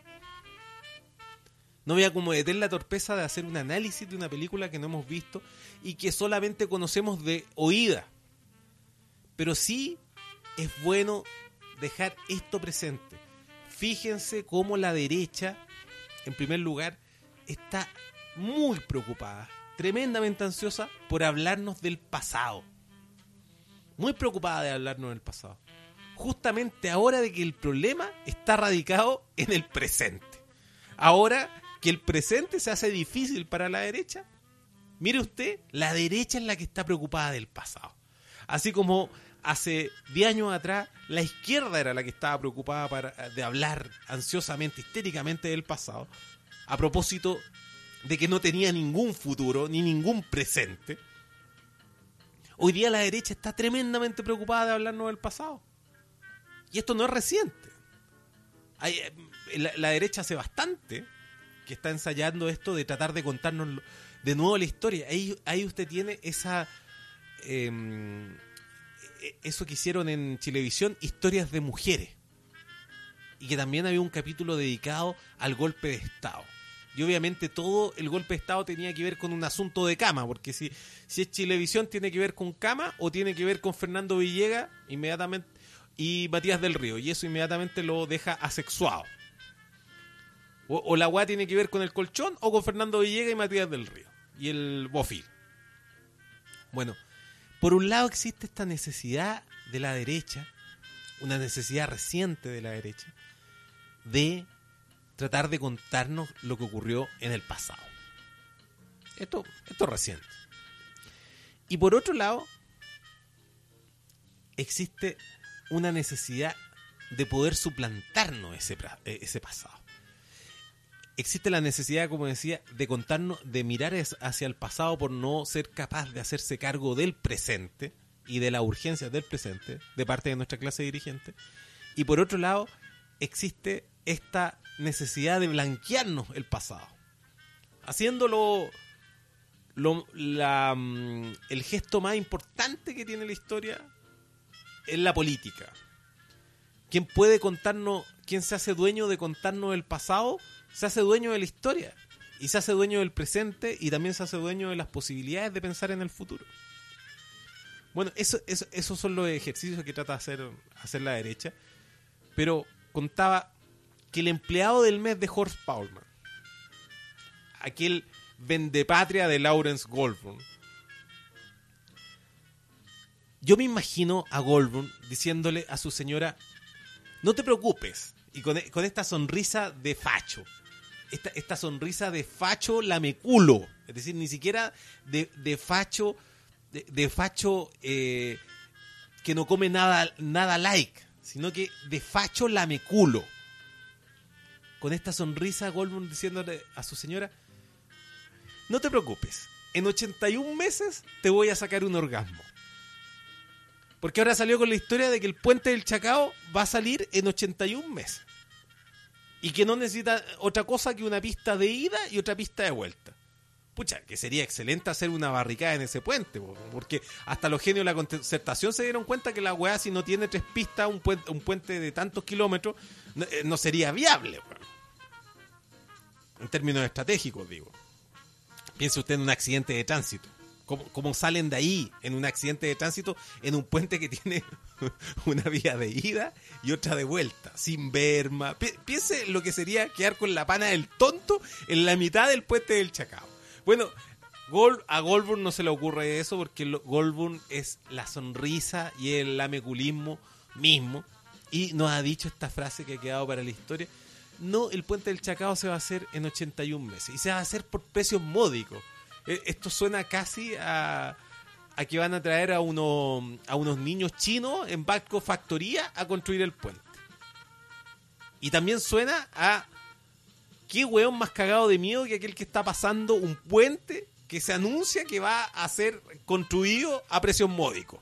No voy a cometer la torpeza de hacer un análisis de una película que no hemos visto y que solamente conocemos de oída. Pero sí es bueno dejar esto presente. Fíjense cómo la derecha, en primer lugar, está muy preocupada, tremendamente ansiosa por hablarnos del pasado. Muy preocupada de hablarnos del pasado. Justamente ahora de que el problema está radicado en el presente. Ahora que el presente se hace difícil para la derecha, mire usted, la derecha es la que está preocupada del pasado. Así como hace diez años atrás, la izquierda era la que estaba preocupada para, de hablar ansiosamente, histéricamente del pasado, a propósito de que no tenía ningún futuro ni ningún presente. Hoy día la derecha está tremendamente preocupada de hablarnos del pasado. Y esto no es reciente. Hay, la, la derecha hace bastante que está ensayando esto de tratar de contarnos de nuevo la historia. Ahí, ahí usted tiene esa eh, eso que hicieron en Chilevisión, Historias de Mujeres, y que también había un capítulo dedicado al golpe de Estado. Y obviamente todo el golpe de Estado tenía que ver con un asunto de cama, porque si, si es Chilevisión tiene que ver con cama o tiene que ver con Fernando Villegas, inmediatamente, y Matías del Río, y eso inmediatamente lo deja asexuado. O, o la weá tiene que ver con el colchón o con Fernando Villegas y Matías del Río y el bofil. Bueno, por un lado existe esta necesidad de la derecha, una necesidad reciente de la derecha, de tratar de contarnos lo que ocurrió en el pasado. Esto, esto es reciente. Y por otro lado, existe una necesidad de poder suplantarnos ese, ese pasado. Existe la necesidad, como decía, de contarnos, de mirar hacia el pasado por no ser capaz de hacerse cargo del presente y de las urgencias del presente de parte de nuestra clase dirigente. Y por otro lado, existe esta necesidad de blanquearnos el pasado, haciéndolo lo, la, el gesto más importante que tiene la historia en la política. ¿Quién puede contarnos, quién se hace dueño de contarnos el pasado? Se hace dueño de la historia y se hace dueño del presente y también se hace dueño de las posibilidades de pensar en el futuro. Bueno, eso, eso, esos son los ejercicios que trata de hacer, hacer la derecha. Pero contaba que el empleado del mes de Horst Paulmann, aquel vendepatria de Lawrence Goldburn, yo me imagino a Goldburn diciéndole a su señora: no te preocupes, y con, con esta sonrisa de facho, esta, esta sonrisa de facho lameculo, es decir, ni siquiera de, de facho, de, de facho eh, que no come nada, nada like, sino que de facho lameculo. Con esta sonrisa, Goldburn diciéndole a su señora: no te preocupes, en ochenta y un meses te voy a sacar un orgasmo. Porque ahora salió con la historia de que el puente del Chacao va a salir en ochenta y un meses. Y que no necesita otra cosa que una pista de ida y otra pista de vuelta. Pucha, que sería excelente hacer una barricada en ese puente, porque hasta los genios de la concertación se dieron cuenta que la weá, si no tiene tres pistas, un puente, un puente de tantos kilómetros, no, no sería viable, weá. En términos estratégicos, digo. Piense usted en un accidente de tránsito. ¿Cómo, cómo salen de ahí en un accidente de tránsito en un puente que tiene una vía de ida y otra de vuelta, sin berma? Pi- piense lo que sería quedar con la pana del tonto en la mitad del puente del Chacao. Bueno, Gol, a Goldburn no se le ocurre eso, porque lo, Goldburn es la sonrisa y el lameculismo mismo, y nos ha dicho esta frase que ha quedado para la historia: no, el puente del Chacao se va a hacer en ochenta y un meses y se va a hacer por precios módicos. Esto suena casi a, a que van a traer a, uno, a unos niños chinos en barco factoría a construir el puente. Y también suena a qué weón más cagado de miedo que aquel que está pasando un puente que se anuncia que va a ser construido a precios módicos,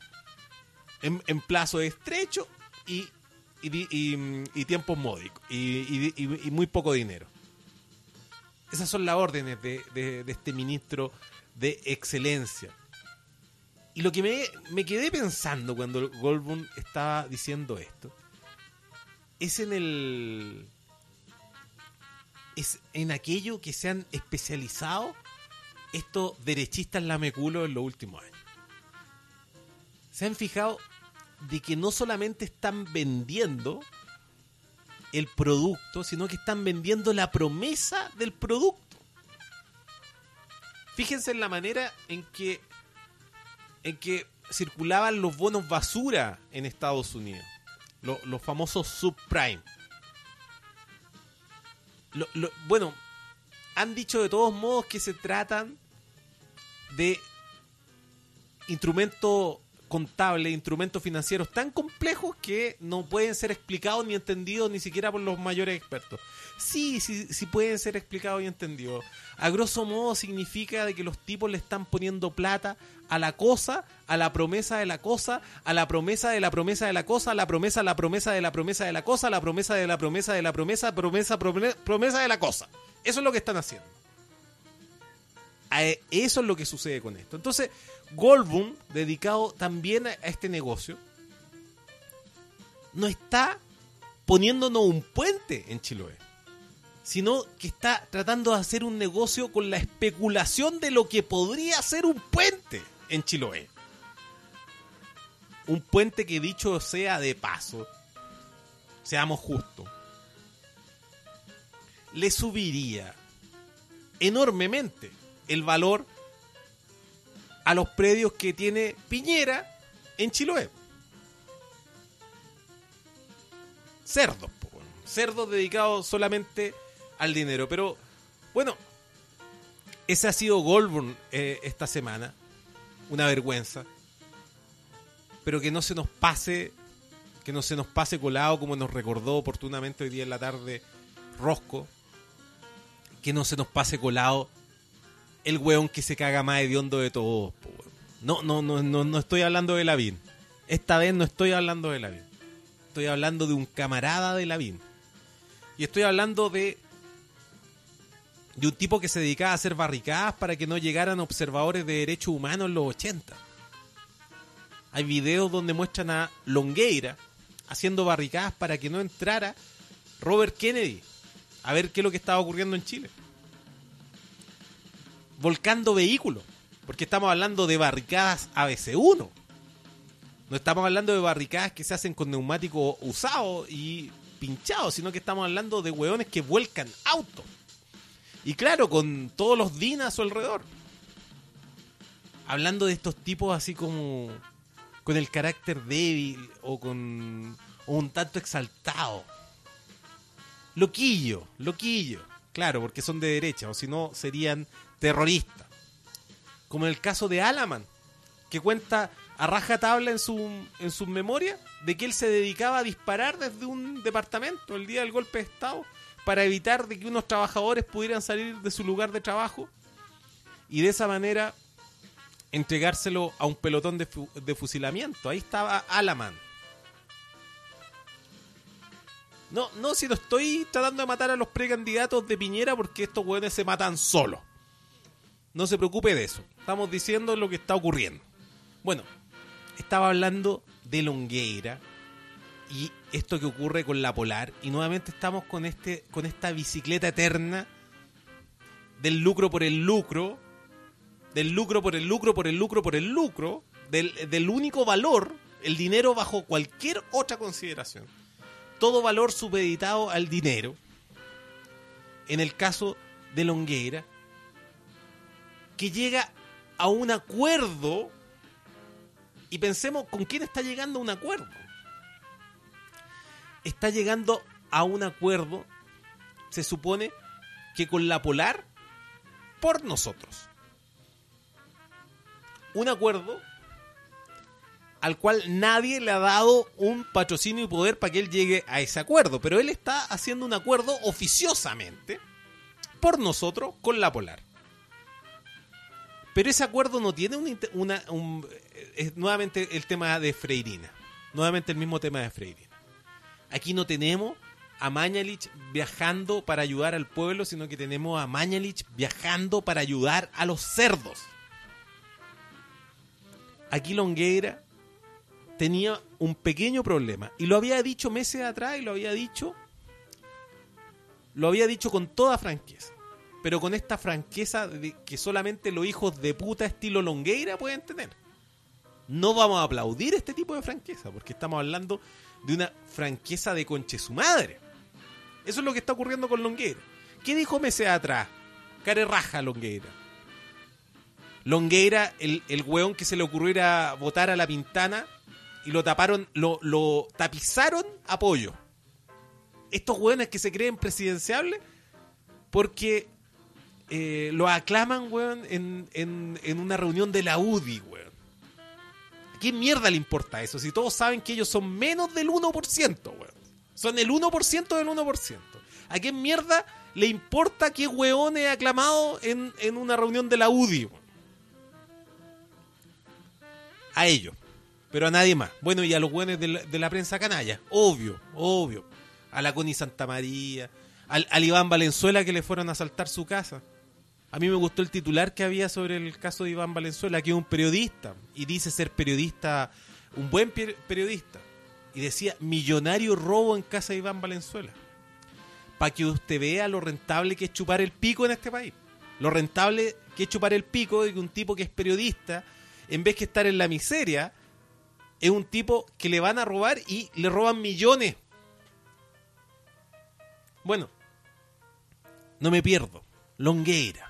en, en plazo estrecho y, y, y, y tiempos módicos y, y, y, y muy poco dinero. Esas son las órdenes de, de, de este ministro de excelencia. Y lo que me, me quedé pensando cuando Goldburn estaba diciendo esto es en el es en aquello que se han especializado estos derechistas lameculos en los últimos años. Se han fijado de que no solamente están vendiendo el producto, sino que están vendiendo la promesa del producto. Fíjense en la manera en que en que circulaban los bonos basura en Estados Unidos, los, los famosos subprime. Lo, lo, bueno, han dicho de todos modos que se tratan de instrumentos contables, instrumentos financieros tan complejos que no pueden ser explicados ni entendidos ni siquiera por los mayores expertos. Sí, sí, sí pueden ser explicados y entendidos. A grosso modo significa de que los tipos le están poniendo plata a la cosa, a la promesa de la cosa, a la promesa de la promesa de la cosa, a la promesa, a la promesa de la promesa de la cosa, a la promesa de la promesa de la promesa, promesa, promesa, promesa de la cosa. Eso es lo que están haciendo. Eso es lo que sucede con esto. Entonces, Goldburn, dedicado también a este negocio, no está poniéndonos un puente en Chiloé, sino que está tratando de hacer un negocio con la especulación de lo que podría ser un puente en Chiloé. un puente que, dicho sea de paso, seamos justos, le subiría enormemente el valor a los predios que tiene Piñera en Chiloé. Cerdos, po, bueno. cerdos dedicados solamente al dinero. Pero bueno, ese ha sido Goldburn eh, esta semana, una vergüenza. Pero que no se nos pase, que no se nos pase colado, como nos recordó oportunamente hoy día en la tarde Rosco. Que no se nos pase colado el weón que se caga más hediondo de todos. Po, weón. No, no, no, no, no estoy hablando de Lavín. Esta vez no estoy hablando de Lavín. Estoy hablando de un camarada de Lavín. Y estoy hablando de de un tipo que se dedicaba a hacer barricadas para que no llegaran observadores de derechos humanos en los ochenta. Hay videos donde muestran a Longueira haciendo barricadas para que no entrara Robert Kennedy a ver qué es lo que estaba ocurriendo en Chile. Volcando vehículos, porque estamos hablando de barricadas A B C uno. No estamos hablando de barricadas que se hacen con neumáticos usados y pinchados, sino que estamos hablando de hueones que vuelcan autos. Y claro, con todos los D I N a su alrededor. Hablando de estos tipos así como con el carácter débil o con o un tanto exaltado. Loquillo, loquillo. Claro, porque son de derecha, o si no serían terroristas. Como en el caso de Alaman, que cuenta a rajatabla en su en su memoria de que él se dedicaba a disparar desde un departamento el día del golpe de Estado para evitar de que unos trabajadores pudieran salir de su lugar de trabajo y de esa manera entregárselo a un pelotón de, fu- de fusilamiento. Ahí estaba Alaman. No, no, si no estoy tratando de matar a los precandidatos de Piñera porque estos hueones se matan solos. No se preocupe de eso. Estamos diciendo lo que está ocurriendo. Bueno, estaba hablando de Longueira y esto que ocurre con la Polar. Y nuevamente estamos con este, con esta bicicleta eterna del lucro por el lucro, del lucro por el lucro por el lucro por el lucro, del, del único valor, el dinero bajo cualquier otra consideración. Todo valor supeditado al dinero. En el caso de Longueira, que llega a un acuerdo, y pensemos con quién está llegando a un acuerdo. Está llegando a un acuerdo, se supone que con la Polar, por nosotros. Un acuerdo al cual nadie le ha dado un patrocinio y poder para que él llegue a ese acuerdo. Pero él está haciendo un acuerdo oficiosamente por nosotros con la Polar. Pero ese acuerdo no tiene una, una un, es nuevamente el tema de Freirina. Nuevamente el mismo tema de Freirina. Aquí no tenemos a Mañalich viajando para ayudar al pueblo, sino que tenemos a Mañalich viajando para ayudar a los cerdos. Aquí Longueira tenía un pequeño problema. Y lo había dicho meses atrás y lo había dicho. Lo había dicho con toda franqueza. Pero con esta franqueza de que solamente los hijos de puta estilo Longueira pueden tener. No vamos a aplaudir este tipo de franqueza, porque estamos hablando de una franqueza de conche su madre. Eso es lo que está ocurriendo con Longueira. ¿Qué dijo meses atrás? Care raja Longueira. Longueira, el, el hueón que se le ocurrió ir a votar a La Pintana y lo taparon, lo, lo tapizaron a pollo. Estos hueones que se creen presidenciables porque eh, lo aclaman, hueón, en, en, en una reunión de la U D I, hueón. ¿A qué mierda le importa eso? Si todos saben que ellos son menos del uno por ciento, hueón. Son el uno por ciento del uno por ciento. ¿A qué mierda le importa qué hueón es aclamado en, en una reunión de la U D I, hueón? A ellos, pero a nadie más. Bueno, y a los buenos de la, de la prensa canalla, obvio, obvio. A la Connie Santamaría, al, al Iván Valenzuela que le fueron a asaltar su casa. A mí me gustó el titular que había sobre el caso de Iván Valenzuela, que es un periodista, y dice ser periodista, un buen periodista. Y decía, millonario robo en casa de Iván Valenzuela. Para que usted vea lo rentable que es chupar el pico en este país. Lo rentable que es chupar el pico de que un tipo que es periodista, en vez que estar en la miseria, es un tipo que le van a robar y le roban millones. Bueno, no me pierdo. Longueira.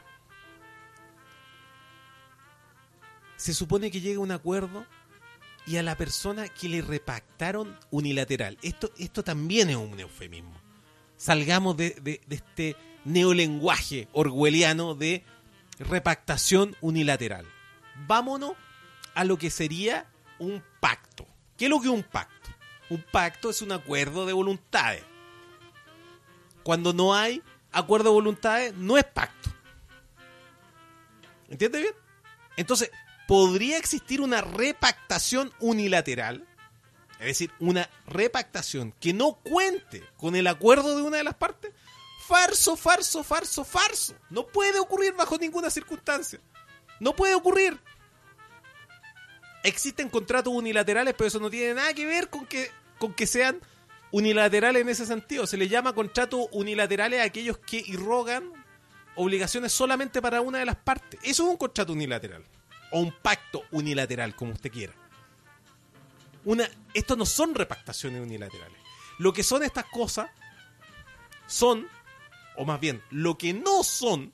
Se supone que llega a un acuerdo y a la persona que le repactaron unilateral. Esto, esto también es un eufemismo. Salgamos de, de, de este neolenguaje orwelliano de repactación unilateral. Vámonos a lo que sería un pacto. ¿Qué es lo que es un pacto? Un pacto es un acuerdo de voluntades. Cuando no hay acuerdo de voluntades, no es pacto. ¿Entiendes bien? Entonces, ¿podría existir una repactación unilateral? Es decir, una repactación que no cuente con el acuerdo de una de las partes. Farso, farso, farso, farso. No puede ocurrir bajo ninguna circunstancia. No puede ocurrir. Existen contratos unilaterales, pero eso no tiene nada que ver con que, con que sean unilaterales en ese sentido. Se les llama contratos unilaterales a aquellos que irrogan obligaciones solamente para una de las partes. Eso es un contrato unilateral. O un pacto unilateral, como usted quiera. Una, estos no son repactaciones unilaterales. Lo que son estas cosas son, o más bien, lo que no son,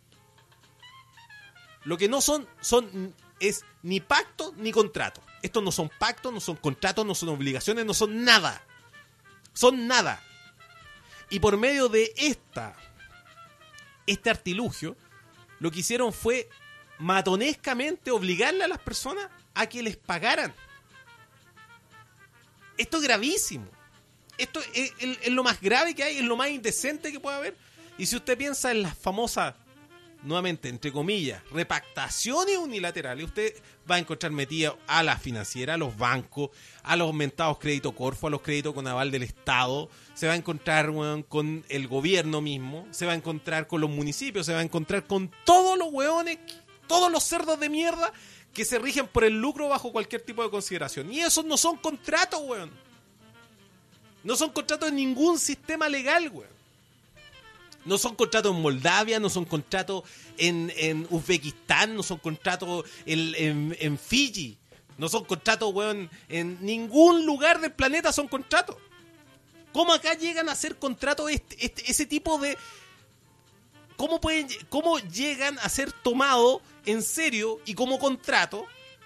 lo que no son, son es ni pacto ni contrato. Estos no son pactos, no son contratos, no son obligaciones, no son nada. Son nada. Y por medio de esta, este artilugio, lo que hicieron fue matonescamente obligarle a las personas a que les pagaran. Esto es gravísimo. Esto es, es, es lo más grave que hay, es lo más indecente que puede haber. Y si usted piensa en las famosas, nuevamente, entre comillas, repactaciones unilaterales, usted va a encontrar metida a las financieras, a los bancos, a los aumentados crédito Corfo, a los créditos con aval del Estado, se va a encontrar, bueno, con el gobierno mismo, se va a encontrar con los municipios, se va a encontrar con todos los hueones, todos los cerdos de mierda que se rigen por el lucro bajo cualquier tipo de consideración. Y esos no son contratos, weón. No son contratos en ningún sistema legal, weón. No son contratos en Moldavia, no son contratos en, en Uzbekistán, no son contratos en, en, en Fiji. No son contratos, weón, en ningún lugar del planeta son contratos. ¿Cómo acá llegan a ser contratos este, este, ese tipo de... ¿Cómo, pueden, ¿Cómo llegan a ser tomados en serio y como contrato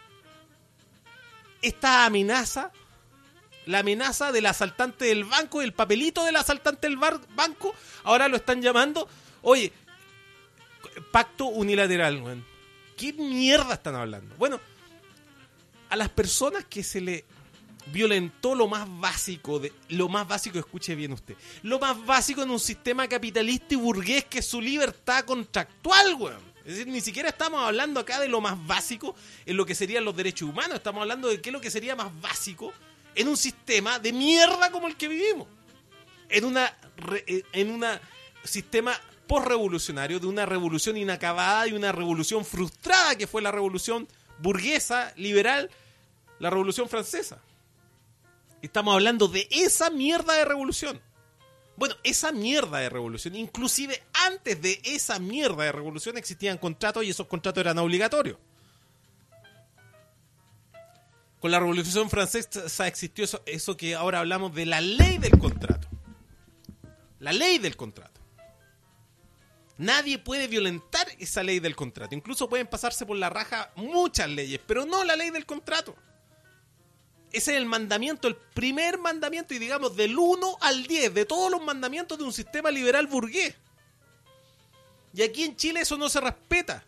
esta amenaza, la amenaza del asaltante del banco, el papelito del asaltante del bar, banco, ahora lo están llamando, oye, pacto unilateral, man. ¿Qué mierda están hablando? Bueno, a las personas que se le violentó lo más básico, de lo más básico, escuche bien usted, lo más básico en un sistema capitalista y burgués, que es su libertad contractual, weón. Es decir, ni siquiera estamos hablando acá de lo más básico en lo que serían los derechos humanos, estamos hablando de qué es lo que sería más básico en un sistema de mierda como el que vivimos, en una en un sistema postrevolucionario, de una revolución inacabada y una revolución frustrada que fue la revolución burguesa, liberal, la revolución francesa. Estamos hablando de esa mierda de revolución. Bueno, esa mierda de revolución, inclusive antes de esa mierda de revolución existían contratos y esos contratos eran obligatorios. Con la Revolución Francesa existió eso, eso que ahora hablamos de la ley del contrato. La ley del contrato. Nadie puede violentar esa ley del contrato. Incluso pueden pasarse por la raja muchas leyes, pero no la ley del contrato. Ese es el mandamiento, el primer mandamiento, y digamos del uno al diez de todos los mandamientos de un sistema liberal burgués. Y aquí en Chile eso no se respeta.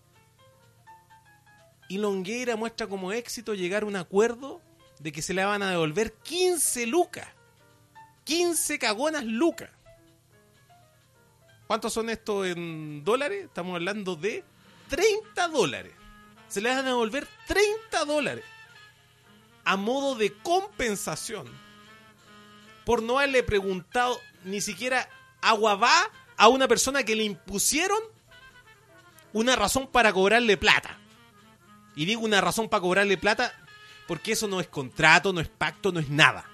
Y Longueira muestra como éxito llegar a un acuerdo de que se le van a devolver quince lucas. quince cagonas lucas. ¿Cuántos son estos en dólares? Estamos hablando de treinta dólares. Se le van a devolver treinta dólares. A modo de compensación por no haberle preguntado ni siquiera agua va a una persona que le impusieron una razón para cobrarle plata. Y digo una razón para cobrarle plata porque eso no es contrato, no es pacto, no es nada.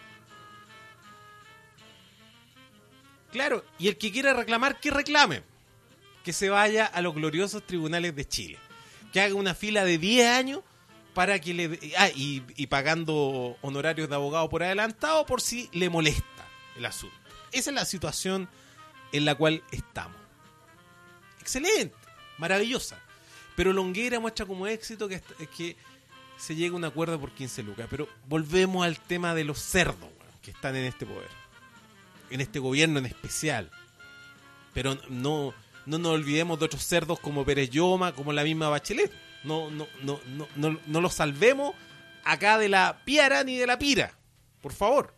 Claro, y el que quiera reclamar, que reclame. Que se vaya a los gloriosos tribunales de Chile. Que haga una fila de diez años para que le... Ah, y, y pagando honorarios de abogado por adelantado por si le molesta el asunto. Esa es la situación en la cual estamos. Excelente, maravillosa. Pero Longueira muestra como éxito que, que se llega a un acuerdo por quince lucas. Pero volvemos al tema de los cerdos, bueno, que están en este poder. En este gobierno en especial. Pero no, no nos olvidemos de otros cerdos como Pérez Lloma, como la misma Bachelet. No, no, no, no, no, no los salvemos acá de la piara ni de la pira. Por favor.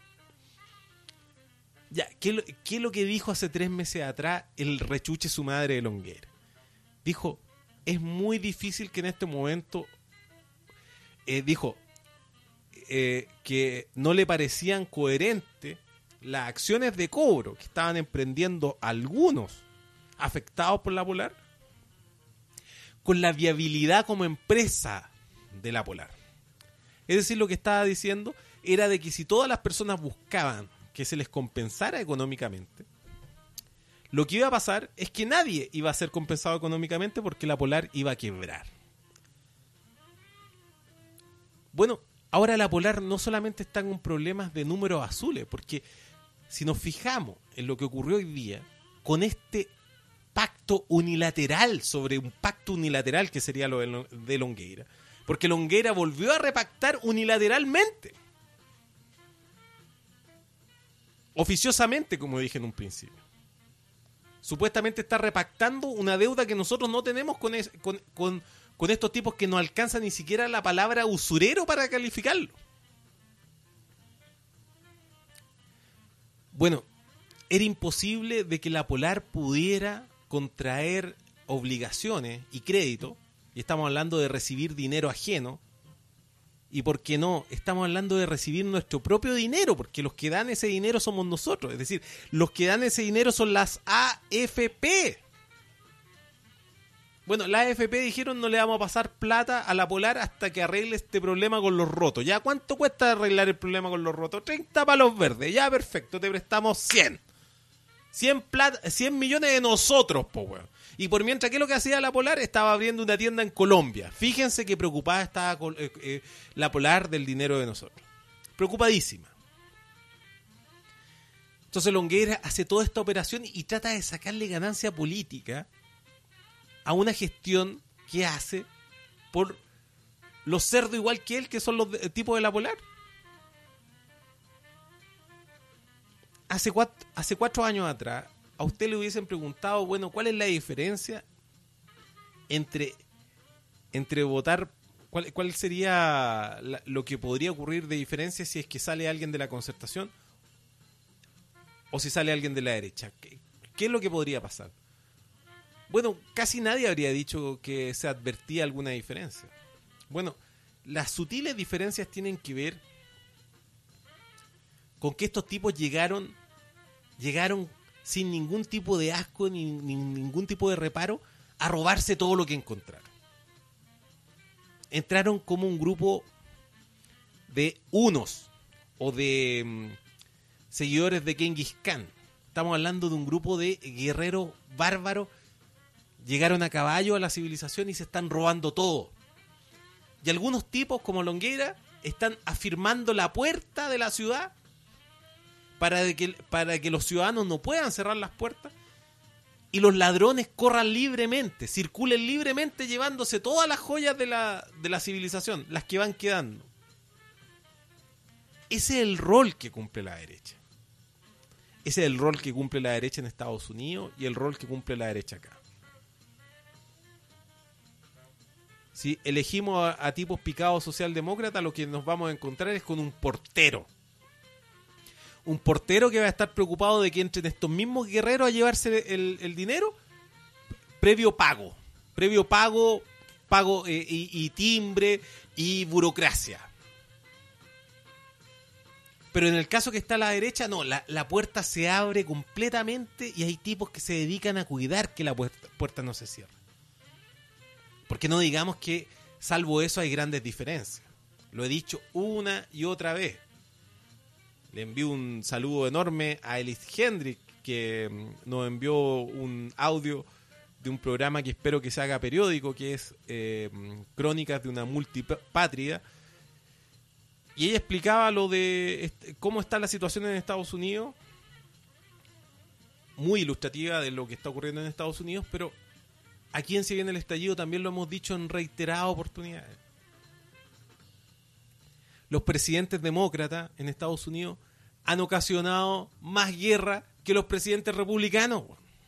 Ya, ¿qué, ¿qué es lo que dijo hace tres meses atrás el rechuche su madre de Longueira? Dijo, es muy difícil que en este momento, eh, dijo, eh, que no le parecían coherentes las acciones de cobro que estaban emprendiendo algunos afectados por la Polar con la viabilidad como empresa de la Polar. Es decir, lo que estaba diciendo era de que si todas las personas buscaban que se les compensara económicamente, lo que iba a pasar es que nadie iba a ser compensado económicamente porque la Polar iba a quebrar. Bueno, ahora la Polar no solamente está con problemas de números azules, porque si nos fijamos en lo que ocurrió hoy día, con este pacto unilateral sobre un pacto unilateral que sería lo de Longueira, porque Longueira volvió a repactar unilateralmente. Oficiosamente, como dije en un principio. Supuestamente está repactando una deuda que nosotros no tenemos con, es, con, con, con estos tipos que no alcanza ni siquiera la palabra usurero para calificarlo. Bueno, era imposible de que la Polar pudiera contraer obligaciones y crédito, y estamos hablando de recibir dinero ajeno, y por qué no, estamos hablando de recibir nuestro propio dinero, porque los que dan ese dinero somos nosotros, es decir, los que dan ese dinero son las A F P. Bueno, las A F P dijeron no le vamos a pasar plata a la Polar hasta que arregle este problema con los rotos. ¿Ya cuánto cuesta arreglar el problema con los rotos? treinta palos verdes, ya perfecto, te prestamos cien. cien, plata, cien millones de nosotros, po, weón. Y por mientras, ¿qué es lo que hacía la Polar? Estaba abriendo una tienda en Colombia. Fíjense que preocupada estaba eh, eh, la Polar del dinero de nosotros. Preocupadísima. Entonces Longueira hace toda esta operación y trata de sacarle ganancia política a una gestión que hace por los cerdos igual que él, que son los de, tipos de la Polar. Hace cuatro, hace cuatro años atrás, a usted le hubiesen preguntado, bueno, ¿cuál es la diferencia entre, entre votar, cuál, cuál sería la, lo que podría ocurrir de diferencia si es que sale alguien de la Concertación o si sale alguien de la derecha? ¿Qué, qué es lo que podría pasar? Bueno, casi nadie habría dicho que se advertía alguna diferencia. Bueno, las sutiles diferencias tienen que ver con que estos tipos llegaron, llegaron sin ningún tipo de asco ni, ni ningún tipo de reparo a robarse todo lo que encontraron. Entraron como un grupo de unos o de um, seguidores de Genghis Khan. Estamos hablando de un grupo de guerreros bárbaros. Llegaron a caballo a la civilización y se están robando todo. Y algunos tipos como Longueira están afirmando la puerta de la ciudad para que, para que los ciudadanos no puedan cerrar las puertas y los ladrones corran libremente, circulen libremente llevándose todas las joyas de la, de la civilización, las que van quedando. Ese es el rol que cumple la derecha. Ese es el rol que cumple la derecha en Estados Unidos y el rol que cumple la derecha acá. Si elegimos a, a tipos picados socialdemócratas, lo que nos vamos a encontrar es con un portero. Un portero que va a estar preocupado de que entren estos mismos guerreros a llevarse el, el dinero previo pago. Previo pago, pago eh, y, y timbre y burocracia. Pero en el caso que está a la derecha, no, la, la puerta se abre completamente y hay tipos que se dedican a cuidar que la puerta, puerta no se cierre. Porque no digamos que, salvo eso, hay grandes diferencias. Lo he dicho una y otra vez. Le envío un saludo enorme a Elis Hendrick, que nos envió un audio de un programa que espero que se haga periódico, que es eh, Crónicas de una multipatria. Y ella explicaba lo de este, cómo está la situación en Estados Unidos, muy ilustrativa de lo que está ocurriendo en Estados Unidos, pero aquí en Si Viene el Estallido también lo hemos dicho en reiteradas oportunidades. Los presidentes demócratas en Estados Unidos han ocasionado más guerra que los presidentes republicanos.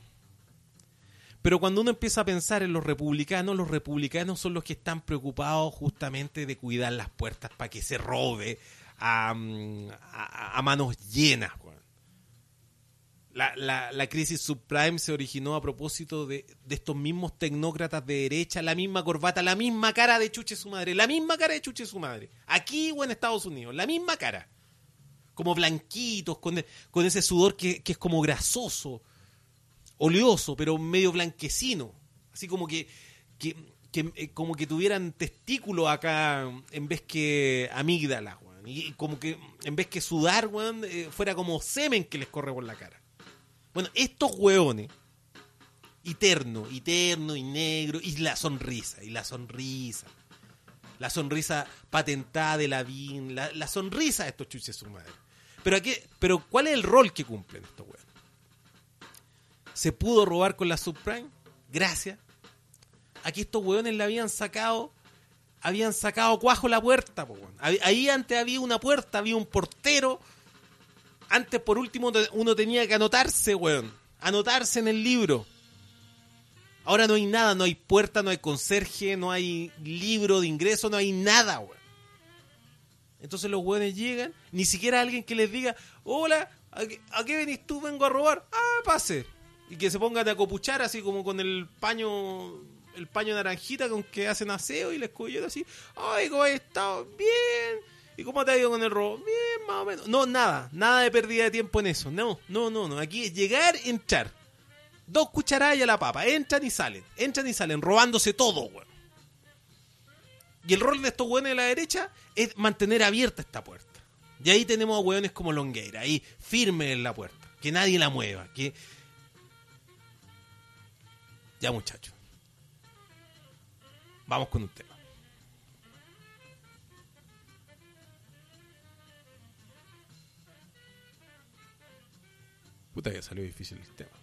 Pero cuando uno empieza a pensar en los republicanos, los republicanos son los que están preocupados justamente de cuidar las puertas para que se robe a, a, a manos llenas. La, la, la crisis subprime se originó a propósito de, de estos mismos tecnócratas de derecha, la misma corbata, la misma cara de chuche su madre, la misma cara de chuche su madre, aquí o en Estados Unidos, la misma cara, como blanquitos, con, con ese sudor que, que es como grasoso, oleoso, pero medio blanquecino, así como que, que, que eh, como que tuvieran testículos acá en vez que amígdalas, y como que en vez que sudar, weón, eh, fuera como semen que les corre por la cara. Bueno, estos hueones, y terno, y terno, y negro, y la sonrisa, y la sonrisa, la sonrisa patentada de Lavín, la, la sonrisa de estos chuches su madre. Pero, aquí, pero ¿cuál es el rol que cumplen estos hueones? ¿Se pudo robar con la subprime? Gracias. Aquí estos hueones le habían sacado, habían sacado cuajo la puerta, po, weón. Ahí antes había una puerta, había un portero. Antes, por último, uno tenía que anotarse, weón. Anotarse en el libro. Ahora no hay nada, no hay puerta, no hay conserje, no hay libro de ingreso, no hay nada, weón. Entonces los weones llegan, ni siquiera alguien que les diga, hola, ¿a qué, a qué venís tú? Vengo a robar. Ah, pase. Y que se pongan a acopuchar así como con el paño, el paño naranjita con que hacen aseo y les cuello así. Ay, ¿cómo has estado? Bien. ¿Y cómo te ha ido con el robo? Bien, más o menos. No, nada. Nada de pérdida de tiempo en eso. No, no, no. no. Aquí es llegar, entrar. Dos cucharadas y a la papa. Entran y salen. Entran y salen. Robándose todo, weón. Y el rol de estos weones de la derecha es mantener abierta esta puerta. Y ahí tenemos a weones como Longueira. Ahí firme en la puerta. Que nadie la mueva. Que... Ya, muchachos. Vamos con un tema. Puta que salió difícil el tema.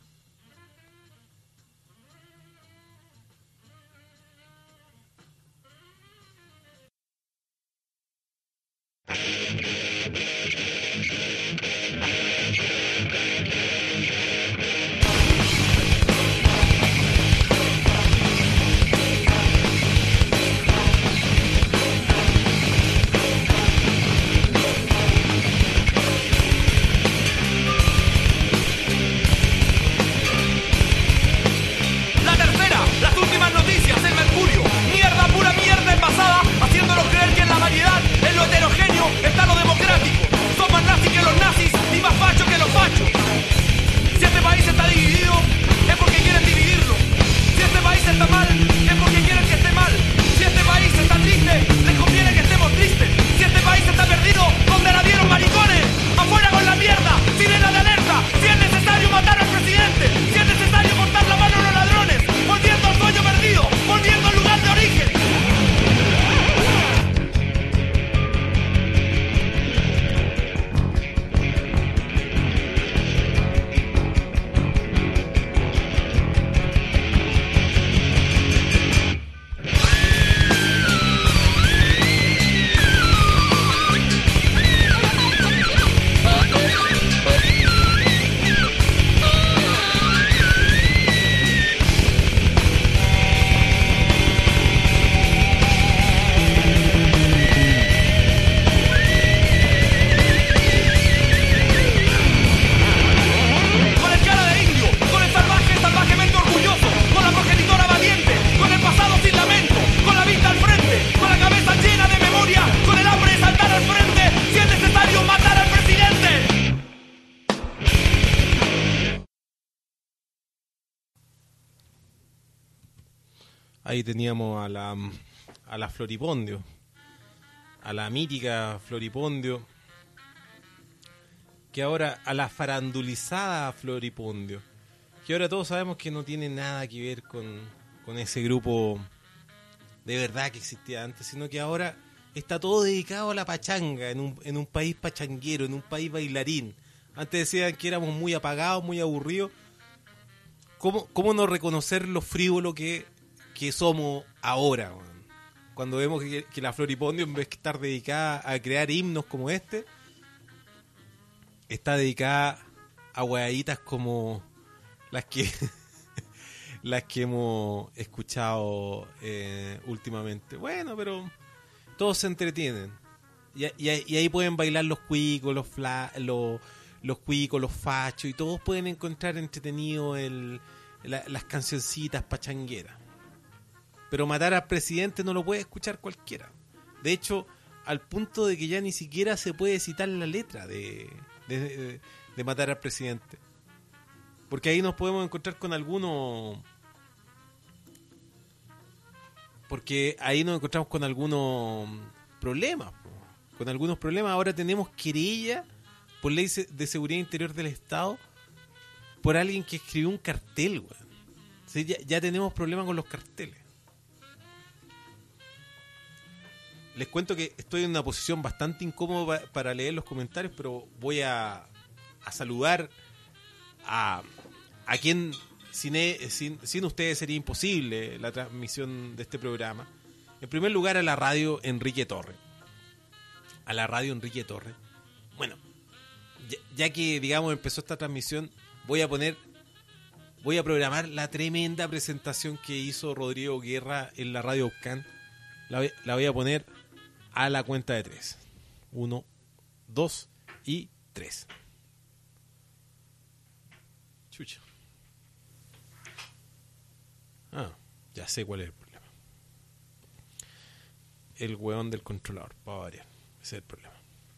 Ahí teníamos a la, a la Floripondio, a la mítica Floripondio, que ahora a la farandulizada Floripondio, que ahora todos sabemos que no tiene nada que ver con, con ese grupo de verdad que existía antes, sino que ahora está todo dedicado a la pachanga, en un, en un país pachanguero, en un país bailarín. Antes decían que éramos muy apagados, muy aburridos. ¿Cómo, cómo no reconocer lo frívolo que, que somos ahora, man? Cuando vemos que, que la Floripondio, en vez de estar dedicada a crear himnos como este, está dedicada a hueaditas como las que las que hemos escuchado eh, últimamente. Bueno, pero todos se entretienen. Y, y, y ahí pueden bailar los cuicos, los, fla, los, los cuicos, los fachos, y todos pueden encontrar entretenido el, la, las cancioncitas pachangueras. Pero matar al presidente no lo puede escuchar cualquiera. De hecho, al punto de que ya ni siquiera se puede citar la letra de, de, de, de matar al presidente. Porque ahí nos podemos encontrar con algunos... Porque ahí nos encontramos con algunos problemas. Con algunos problemas. Ahora tenemos querella por ley de seguridad interior del Estado por alguien que escribió un cartel, güey. O sea, ya, ya tenemos problemas con los carteles. Les cuento que estoy en una posición bastante incómoda para leer los comentarios, pero voy a, a saludar a, a quien sin, sin, sin ustedes sería imposible la transmisión de este programa. En primer lugar, a la radio Enrique Torre. A la radio Enrique Torre. Bueno, ya, ya que, digamos, empezó esta transmisión, voy a poner, voy a programar la tremenda presentación que hizo Rodrigo Guerra en la radio Ucán. La, la voy a poner a la cuenta de tres. Uno, dos y tres. Chucha. Ah, ya sé cuál es el problema. El hueón del controlador, para variar. Ese es el problema.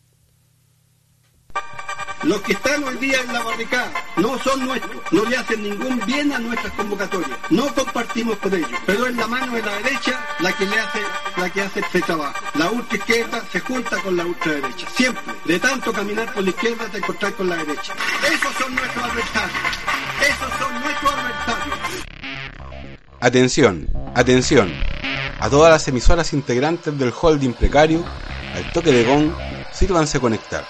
Los que están hoy día en la barricada no son nuestros, no le hacen ningún bien a nuestras convocatorias, no compartimos con ellos, pero es la mano de la derecha la que le hace, la que hace este trabajo. La ultra izquierda se junta con la ultraderecha, siempre. De tanto caminar por la izquierda te encontrás con la derecha. Esos son nuestros adversarios, esos son nuestros adversarios. Atención, atención, a todas las emisoras integrantes del holding precario, al toque de gong, sírvanse conectar.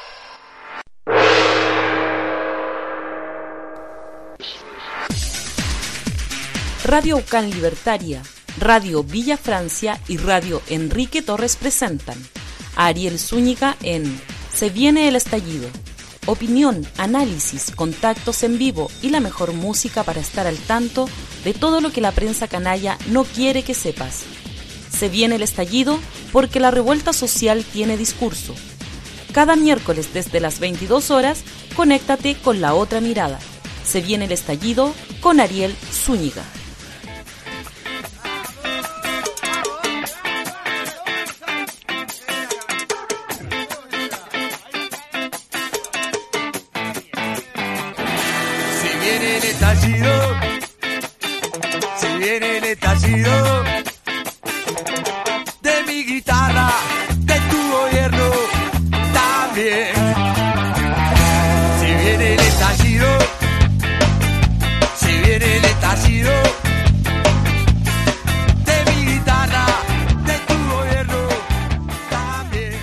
Radio Ucán Libertaria, Radio Villa Francia y Radio Enrique Torres presentan a Ariel Zúñiga en Se viene el estallido. Opinión, análisis, contactos en vivo y la mejor música para estar al tanto de todo lo que la prensa canalla no quiere que sepas. Se viene el estallido porque la revuelta social tiene discurso. Cada miércoles desde las veintidós horas, conéctate con La Otra Mirada. Se viene el estallido con Ariel Zúñiga. Estallido, si viene el estallido de mi guitarra, de tu gobierno también. Si viene el estallido, si viene el estallido de mi guitarra, de tu gobierno también.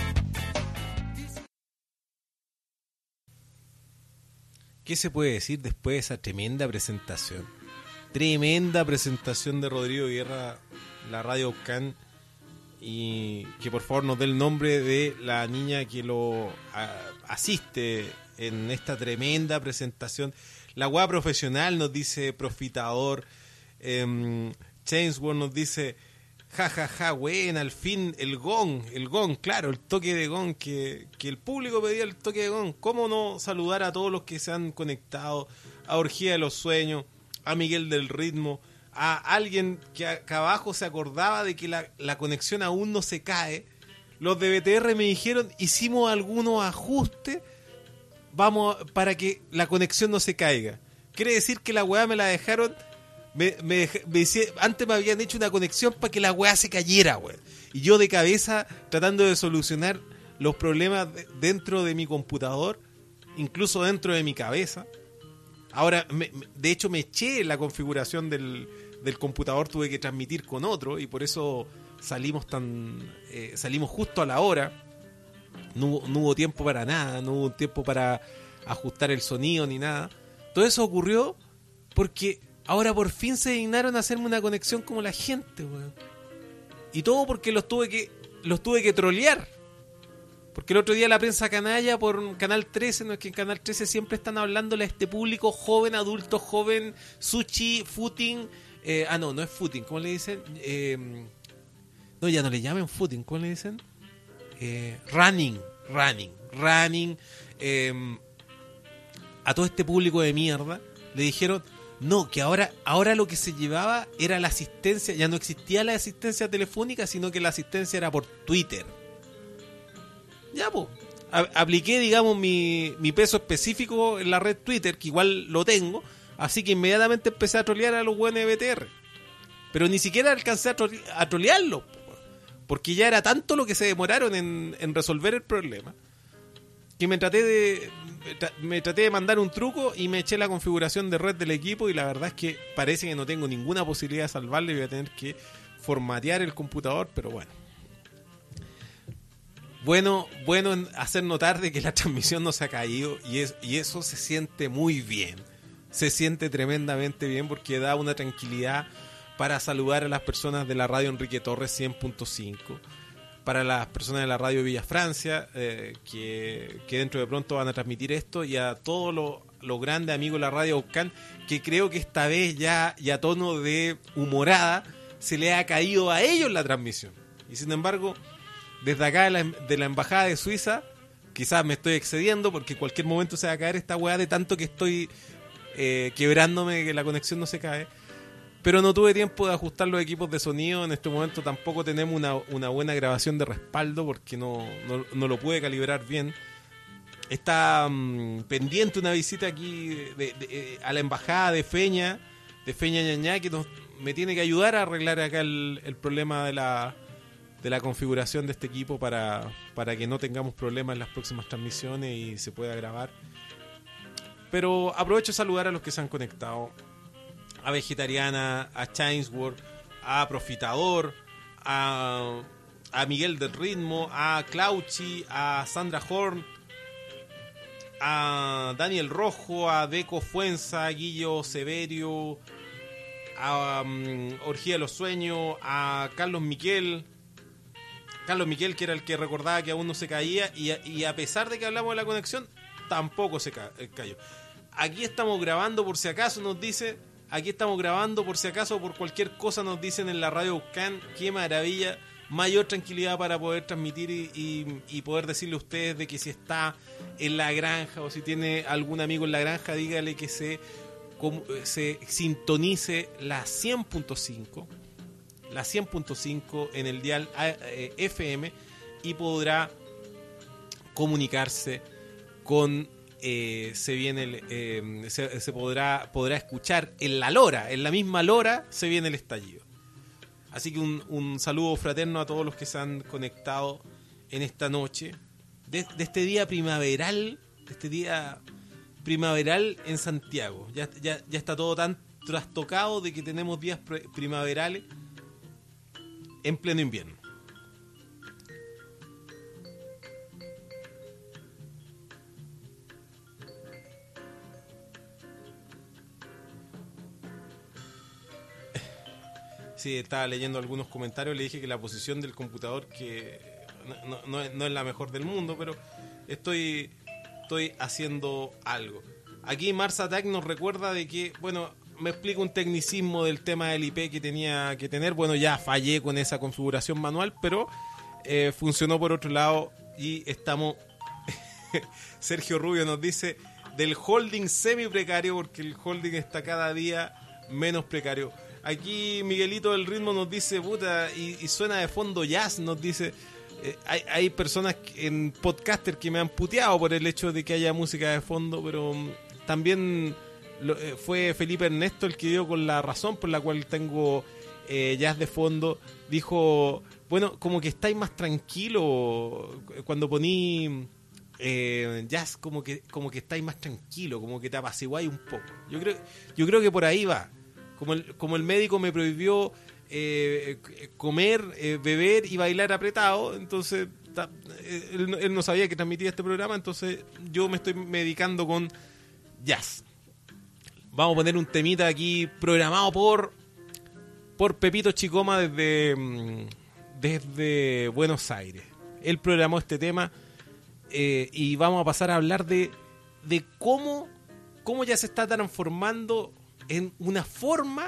¿Qué se puede decir después de esa tremenda presentación? Tremenda presentación de Rodrigo Guerra, la radio Ucán, y que por favor nos dé el nombre de la niña que lo a, asiste en esta tremenda presentación. La guá profesional nos dice Profitador, eh, Chainsworth nos dice ja ja ja, buena, al fin el gong, el gong, claro, el toque de gong, que, que el público pedía el toque de gong. ¿Cómo no saludar a todos los que se han conectado? A Orgía de los Sueños, a Miguel del Ritmo, a alguien que acá abajo se acordaba de que la, la conexión aún no se cae. Los de B T R me dijeron, hicimos algunos ajustes vamos para que la conexión no se caiga. Quiere decir que la weá me la dejaron... Me, me, me decía, antes me habían hecho una conexión para que la weá se cayera, weón. Y yo de cabeza tratando de solucionar los problemas de, dentro de mi computador, incluso dentro de mi cabeza, Ahora, me, de hecho, me eché la configuración del, del computador, tuve que transmitir con otro y por eso salimos tan eh, salimos justo a la hora. No hubo, no hubo tiempo para nada, no hubo tiempo para ajustar el sonido ni nada. Todo eso ocurrió porque ahora por fin se dignaron a hacerme una conexión como la gente, weón. Y todo porque los tuve que los tuve que trolear. Porque el otro día la prensa canalla por Canal trece, no es que en Canal trece siempre están hablándole a este público joven, adulto, joven, sushi, footing. Eh, ah, no, no es footing, ¿cómo le dicen? Eh, no, ya no le llamen footing, ¿cómo le dicen? Eh, running, running, running. Eh, a todo este público de mierda le dijeron, no, que ahora, ahora lo que se llevaba era la asistencia, ya no existía la asistencia telefónica, sino que la asistencia era por Twitter. Ya, pues, apliqué, digamos, mi, mi peso específico en la red Twitter, que igual lo tengo, así que inmediatamente empecé a trolear a los buenos de B T R. Pero ni siquiera alcancé a, trole- a trolearlos, porque ya era tanto lo que se demoraron en, en resolver el problema, que me traté de me traté de mandar un truco y me eché la configuración de red del equipo y la verdad es que parece que no tengo ninguna posibilidad de salvarle y voy a tener que formatear el computador, pero bueno. Bueno, bueno en hacer notar de que la transmisión no se ha caído y, es, y eso se siente muy bien. Se siente tremendamente bien porque da una tranquilidad para saludar a las personas de la radio Enrique Torres cien punto cinco, para las personas de la radio Villa Francia, eh, que, que dentro de pronto van a transmitir esto, y a todos los, los grandes amigos de la radio Ocán, que creo que esta vez ya, ya a tono de humorada, se le ha caído a ellos la transmisión. Y sin embargo, desde acá de la, de la Embajada de Suiza, quizás me estoy excediendo porque en cualquier momento se va a caer esta weá de tanto que estoy eh, quebrándome, que la conexión no se cae. Pero no tuve tiempo de ajustar los equipos de sonido. En este momento tampoco tenemos una, una buena grabación de respaldo porque no, no, no lo pude calibrar bien. Está um, pendiente una visita aquí de, de, de, a la embajada de Feña, de Feña Ñañá, que nos, me tiene que ayudar a arreglar acá el, el problema de la, de la configuración de este equipo para, para que no tengamos problemas en las próximas transmisiones y se pueda grabar. Pero aprovecho de saludar a los que se han conectado. A Vegetariana, a Chainsworth, a Profitador, a, a Miguel del Ritmo, a Clauchi, a Sandra Horn, a Daniel Rojo, a Deco Fuenza, a Guillo Severio, a um, Orgía de los Sueños, a Carlos Miquel. Carlos Miquel, que era el que recordaba que aún no se caía, y a, y a pesar de que hablamos de la conexión, tampoco se ca- cayó. Aquí estamos grabando por si acaso, nos dice... Aquí estamos grabando por si acaso, por cualquier cosa nos dicen en la radio Ucán. Qué maravilla, mayor tranquilidad para poder transmitir y, y, y poder decirle a ustedes de que si está en la granja o si tiene algún amigo en la granja, dígale que se, como, se sintonice la cien punto cinco, la cien punto cinco en el dial eh, F M y podrá comunicarse con... Eh, se viene el, eh, se, se podrá podrá escuchar en la lora, en la misma lora se viene el estallido. Así que un, un saludo fraterno a todos los que se han conectado en esta noche de, de este día primaveral, de este día primaveral en Santiago. Ya, ya, ya está todo tan trastocado de que tenemos días pre- primaverales en pleno invierno. Sí, estaba leyendo algunos comentarios, le dije que la posición del computador que no, no, no, es, no es la mejor del mundo, pero estoy, estoy haciendo algo. Aquí Mars Attack nos recuerda de que, bueno, me explica un tecnicismo del tema del I P que tenía que tener. Bueno, ya fallé con esa configuración manual, pero eh, funcionó por otro lado y estamos... Sergio Rubio nos dice del holding semi precario, porque el holding está cada día menos precario. Aquí Miguelito del Ritmo nos dice, puta, y, y suena de fondo jazz, nos dice, eh, hay, hay personas en podcaster que me han puteado por el hecho de que haya música de fondo, pero um, también lo, eh, fue Felipe Ernesto el que dio con la razón por la cual tengo eh, jazz de fondo. Dijo, bueno, como que estáis más tranquilo cuando poní eh, jazz como que como que estáis más tranquilo, como que te apaciguáis un poco. Yo creo yo creo que por ahí va. Como el, como el médico me prohibió eh, comer, eh, beber y bailar apretado, entonces ta, él, él no sabía que transmitía este programa, entonces yo me estoy medicando con jazz. Vamos a poner un temita aquí programado por por Pepito Chicoma desde desde Buenos Aires. Él programó este tema eh, y vamos a pasar a hablar de de cómo cómo ya se está transformando en una forma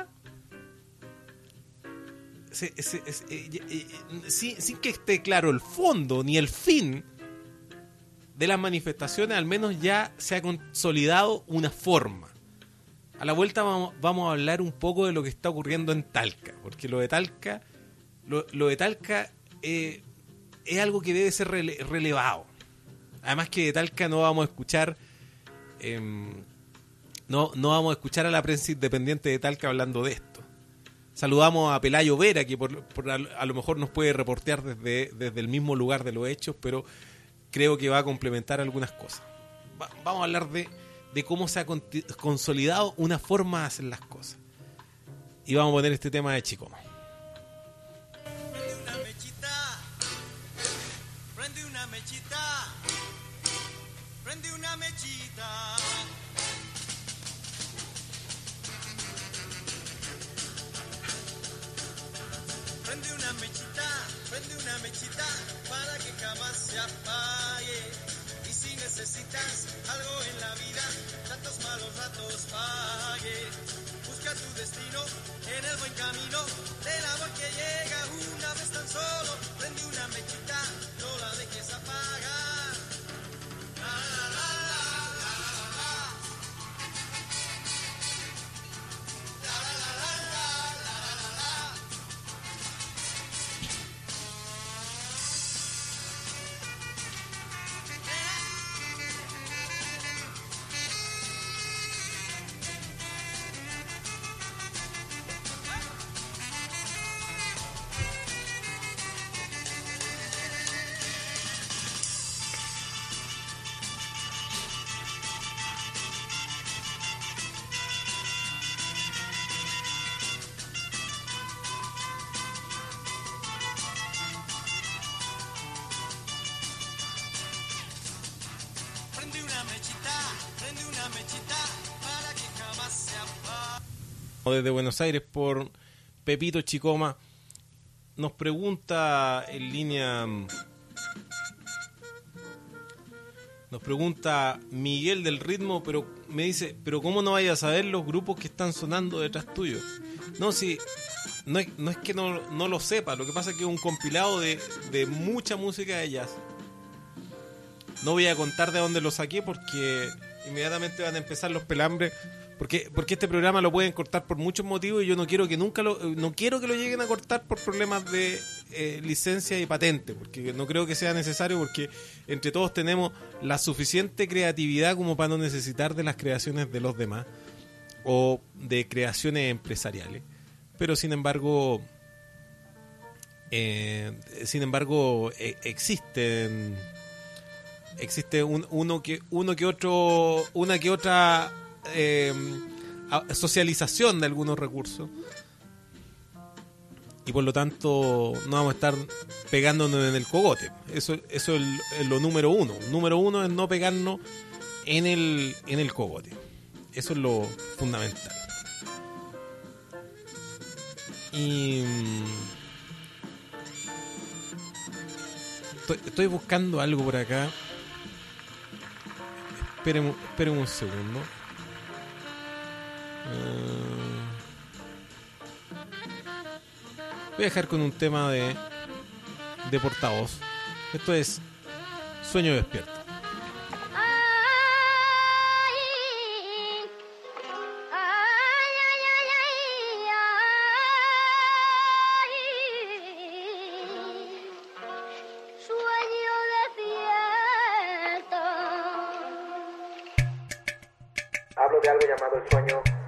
se, se, se, eh, eh, sin, sin que esté claro el fondo ni el fin de las manifestaciones, al menos ya se ha consolidado una forma. A la vuelta vamos, vamos a hablar un poco de lo que está ocurriendo en Talca, porque lo de Talca lo, lo de Talca eh, es algo que debe ser rele, relevado. Además que de Talca no vamos a escuchar eh, No, no vamos a escuchar a la prensa independiente de Talca hablando de esto. Saludamos a Pelayo Vera, que por, por a, a lo mejor nos puede reportear desde, desde el mismo lugar de los hechos, pero creo que va a complementar algunas cosas. Va, vamos a hablar de, de cómo se ha con, consolidado una forma de hacer las cosas. Y vamos a poner este tema de Chicoma. Prende una mechita, prende una mechita, prende una mechita. Prende una mechita, prende una mechita, para que jamás se apague. Y si necesitas algo en la vida, tantos malos ratos pague. Busca tu destino en el buen camino, del amor que llega una vez tan solo. Prende una mechita, no la dejes apagar. La, la, la, la, la, la, la. La, la, la, la, la, la, la, la. Prende una mechita, prende una mechita, para que jamás se apague. Desde Buenos Aires por Pepito Chicoma. Nos pregunta en línea, nos pregunta Miguel del Ritmo, pero me dice, pero ¿cómo no vayas a saber los grupos que están sonando detrás tuyo? No, si no es, no es que no, no lo sepa, lo que pasa es que es un compilado de, de mucha música de jazz. No voy a contar de dónde lo saqué porque inmediatamente van a empezar los pelambres. Porque, porque este programa lo pueden cortar por muchos motivos y yo no quiero que nunca lo, no quiero que lo lleguen a cortar por problemas de eh, licencia y patente, porque no creo que sea necesario, porque entre todos tenemos la suficiente creatividad como para no necesitar de las creaciones de los demás o de creaciones empresariales. Pero sin embargo, eh, sin embargo eh, existen existe un, uno que uno que otro una que otra Eh, socialización de algunos recursos y por lo tanto no vamos a estar pegándonos en el cogote. Eso, eso es, el, es lo número uno. Número uno es no pegarnos en el, en el cogote. Eso es lo fundamental. Y estoy, estoy buscando algo por acá. Esperen, esperen un segundo. Voy a dejar con un tema de de portavoz. Esto es Sueño Despierto. Hablo de algo llamado el sueño, la voz del sueño.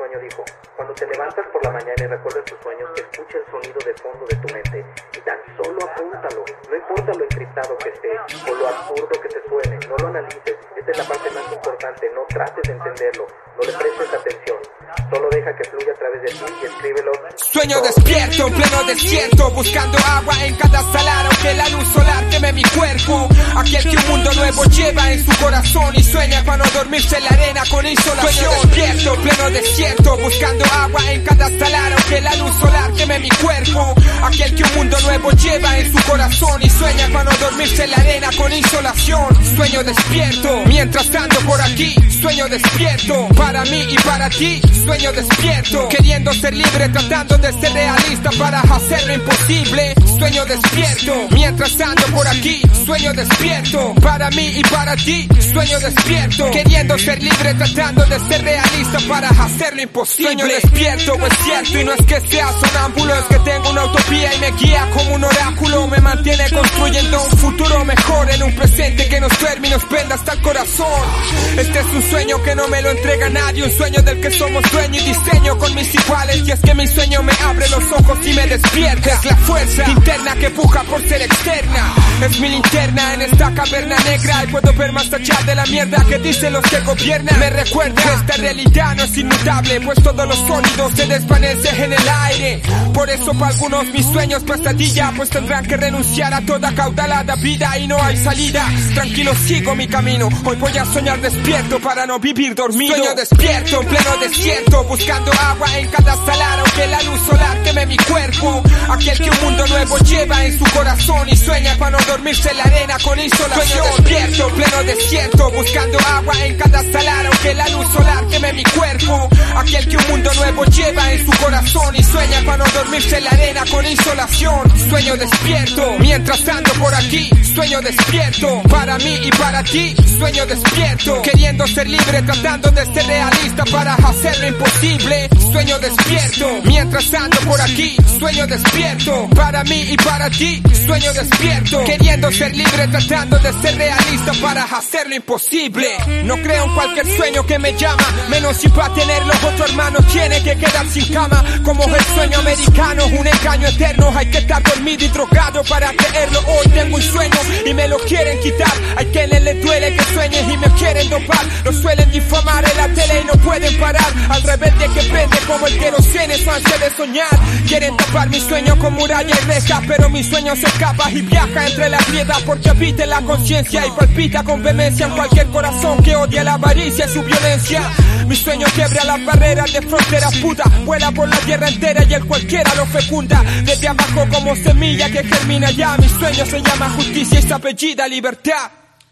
sueño dijo: cuando te levantas por la mañana y recuerdas tus sueños, escucha el sonido de fondo de tu mente y tan solo apúntalo. No importa lo encriptado que esté o lo absurdo que te suene, no lo analices. Esta es la parte más importante, no trates de entenderlo, no le prestes atención. Solo deja que fluya a través de ti y escríbelo. Sueño despierto en pleno desierto, buscando agua en cada salar, aunque la luz solar queme mi cuerpo. Aquel que un mundo nuevo lleva en su corazón y sueña para no dormirse en la arena con insolación. Sueño despierto en pleno desierto, buscando agua en cada salar, aunque la luz solar queme mi cuerpo. Aquel que un mundo nuevo lleva en su corazón y sueña para no dormirse en la arena con insolación. Sueño despierto mientras ando por aquí, sueño despierto para mí y para ti. Sueño despierto, queriendo ser libre, tratando de ser realista para hacer lo imposible. Sueño despierto, mientras ando por aquí. Sueño despierto, para mí y para ti. Sueño despierto, queriendo ser libre, tratando de ser realista para hacer lo imposible. Sueño despierto, es cierto, y no es que sea sonámbulo, es que tengo una utopía y me guía como un oráculo. Me mantiene construyendo un futuro mejor en un presente que nos duerme y nos prenda hasta el corazón. Este es un sueño que no me lo entrega nadie, un sueño del que somos dueño y diseño con mis iguales. Y es que mi sueño me abre los ojos y me despierta. Es la fuerza interna que puja por ser externa. Es mi linterna en esta caverna negra y puedo ver más allá de la mierda que dicen los que gobiernan. Me recuerda que esta realidad no es inmutable, pues todos los sólidos se desvanecen en el aire. Por eso para algunos mis sueños pesadilla, pues tendrán que renunciar a toda caudalada vida y no hay salida. Tranquilo, sigo mi camino, hoy voy a soñar despierto para no vivir dormido. Sueño despierto en pleno desierto, buscando agua en cada salar, aunque la luz solar queme mi cuerpo. Aquel que un mundo nuevo lleva en su corazón y sueña para no dormirse en la arena con insolación. Sueño despierto en pleno desierto, buscando agua en cada salar, aunque la luz solar queme mi cuerpo. Aquel que un mundo nuevo lleva en su corazón y sueña para no dormirse en la arena con insolación. Sueño despierto mientras ando por aquí. Sueño despierto para mí y para ti. Sueño despierto, queriendo ser libre, tratando de ser realista para hacer lo imposible. Sueño despierto mientras ando por aquí. Sueño despierto para mí y para ti. Sueño despierto, queriendo ser libre, tratando de ser realista para hacer lo imposible. No creo en cualquier sueño que me llama, menos si para tenerlo otro hermano tiene que quedar sin cama. Como el sueño americano, un engaño eterno. Hay que estar dormido y drogado para creerlo. Hoy tengo un sueño y me lo quieren quitar. Hay quienes les duele que sueñe y me quieren dopar. Lo suelen difamar en la tele y no pueden parar. Al rebelde que prende como el queroseno su ansia de soñar. Quieren tapar mi sueño con muralla y reja, pero mi sueño se escapa y viaja entre las grietas porque habita en la conciencia y palpita con vehemencia en cualquier corazón que odia la avaricia y su violencia. Mi sueño quiebra las barreras de fronteras puta, vuela por la tierra entera y el cualquiera lo fecunda. Desde abajo como semilla que germina ya. Mi sueño se llama justicia y se apellida libertad.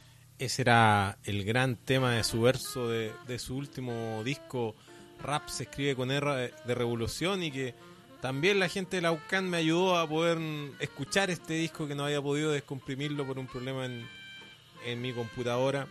Ese era el gran tema de su verso de, de su último disco, Rap se escribe con R de Revolución, y que también la gente de la U C A N me ayudó a poder escuchar este disco, que no había podido descomprimirlo por un problema en, en mi computadora.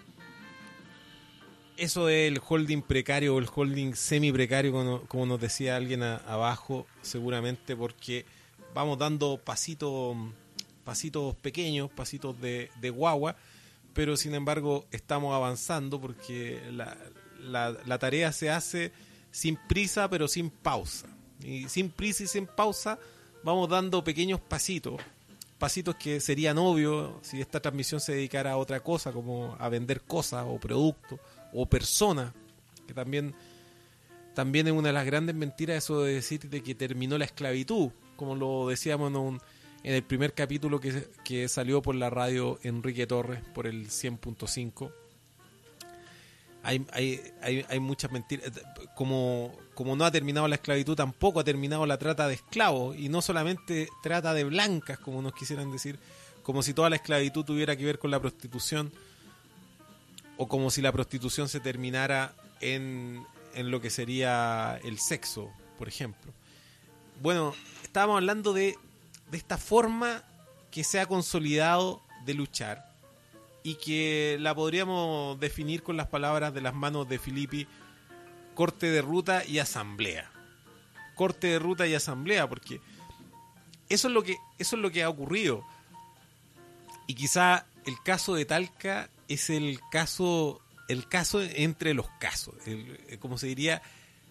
Eso del holding precario o el holding semi precario, como, como nos decía alguien a, abajo, seguramente porque vamos dando pasitos, pasitos pequeños, pasitos de, de guagua, pero sin embargo estamos avanzando porque la, la, la tarea se hace sin prisa pero sin pausa. Y sin prisa y sin pausa vamos dando pequeños pasitos, pasitos que serían obvios si esta transmisión se dedicara a otra cosa, como a vender cosas o productos o personas, que también, también es una de las grandes mentiras eso de decir de que terminó la esclavitud, como lo decíamos en, un, en el primer capítulo que, que salió por la radio Enrique Torres, por el cien punto cinco. Hay, hay, hay, hay muchas mentiras. Como, como no ha terminado la esclavitud, tampoco ha terminado la trata de esclavos, y no solamente trata de blancas, como nos quisieran decir, como si toda la esclavitud tuviera que ver con la prostitución, o como si la prostitución se terminara en, en lo que sería el sexo, por ejemplo. Bueno, estábamos hablando de, de esta forma que se ha consolidado de luchar, y que la podríamos definir con las palabras de las manos de Filippi: corte de ruta y asamblea. Corte de ruta y asamblea, porque eso es lo que, eso es lo que ha ocurrido. Y quizá el caso de Talca es el caso, el caso entre los casos, el, como se diría,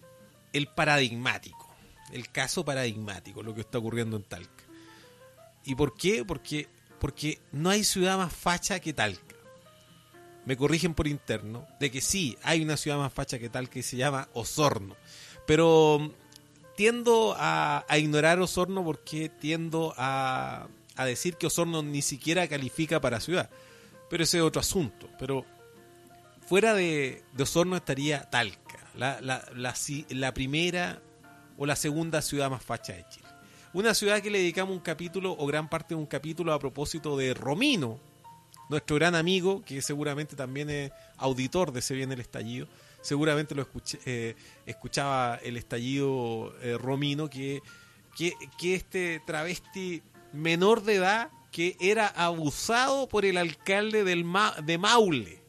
el paradigmático, el caso paradigmático, lo que está ocurriendo en Talca. ¿Y por qué? Porque, porque no hay ciudad más facha que Talca. Me corrigen por interno de que sí, hay una ciudad más facha que Talca y se llama Osorno. Pero tiendo a, a ignorar Osorno porque tiendo a, a decir que Osorno ni siquiera califica para ciudad. Pero ese es otro asunto. Pero fuera de, de Osorno estaría Talca, la, la, la, la primera o la segunda ciudad más facha de Chile. Una ciudad que le dedicamos un capítulo o gran parte de un capítulo a propósito de Romino, nuestro gran amigo, que seguramente también es auditor de Se Viene el Estallido. Seguramente lo escuché, eh, escuchaba el estallido eh, Romino, que, que, que este travesti menor de edad que era abusado por el alcalde del Ma, de Maule.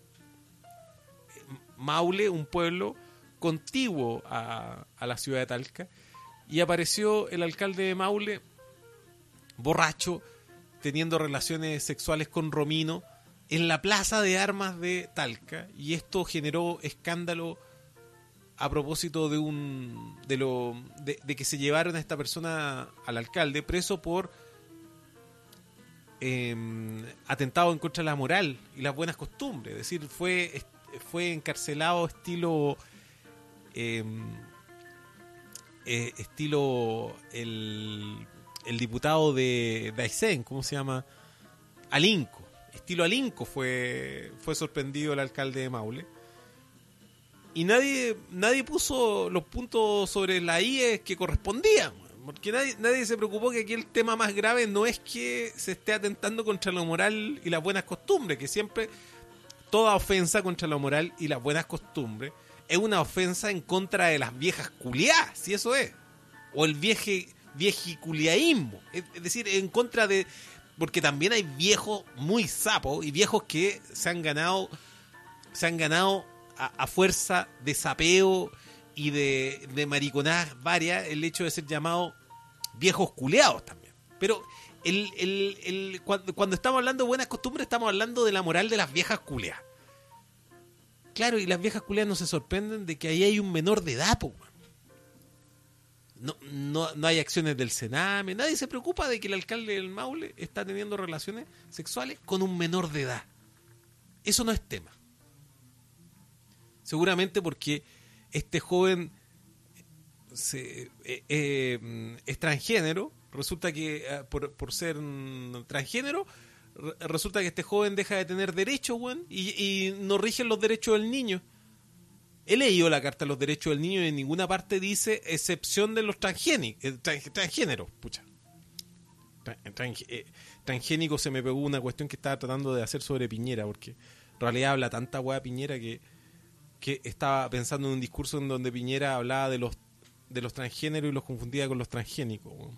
Maule, un pueblo contiguo a, a la ciudad de Talca, y apareció el alcalde de Maule borracho teniendo relaciones sexuales con Romino en la plaza de armas de Talca, y esto generó escándalo a propósito de un de lo de, de que se llevaron a esta persona, al alcalde, preso por eh, atentado en contra de la moral y las buenas costumbres. Es decir, fue fue encarcelado estilo eh, eh, estilo el, el diputado de, de Aysén, ¿cómo se llama? Alinco. Estilo Alinco fue, fue sorprendido el alcalde de Maule. Y nadie nadie puso los puntos sobre las íes que correspondían, porque nadie, nadie se preocupó que aquí el tema más grave no es que se esté atentando contra la moral y las buenas costumbres, que siempre toda ofensa contra la moral y las buenas costumbres es una ofensa en contra de las viejas culiadas, si eso es, o el vieje viejiculiaísmo, es, es decir, en contra de... Porque también hay viejos muy sapos y viejos que se han ganado se han ganado a, a fuerza de sapeo y de, de mariconadas varias el hecho de ser llamados viejos culeados también. Pero el, el, el, cuando, cuando estamos hablando de buenas costumbres, estamos hablando de la moral de las viejas culeadas. Claro, y las viejas culeadas no se sorprenden de que ahí hay un menor de edad, po. No, no, no hay acciones del Sename, nadie se preocupa de que el alcalde del Maule está teniendo relaciones sexuales con un menor de edad. Eso no es tema. Seguramente porque este joven se, eh, eh, es transgénero, resulta que eh, por, por ser mm, transgénero, re, resulta que este joven deja de tener derechos, bueno, y, y no rigen los derechos del niño. He leído la Carta de los Derechos del Niño y en ninguna parte dice excepción de los transgénicos, transgéneros, pucha. Trans, eh, transgénico se me pegó una cuestión que estaba tratando de hacer sobre Piñera, porque en realidad habla tanta hueá Piñera que, que estaba pensando en un discurso en donde Piñera hablaba de los de los transgéneros y los confundía con los transgénicos. Bueno.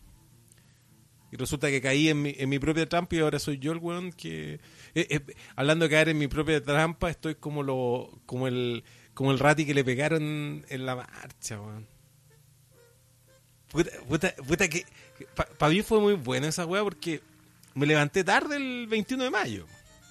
Y resulta que caí en mi, en mi propia trampa y ahora soy yo el weón que... Eh, eh, hablando de caer en mi propia trampa, estoy como lo como el... Como el rati que le pegaron en la marcha, weón. Puta, puta, puta que... Para pa mí fue muy buena esa weá porque me levanté tarde el veintiuno de mayo.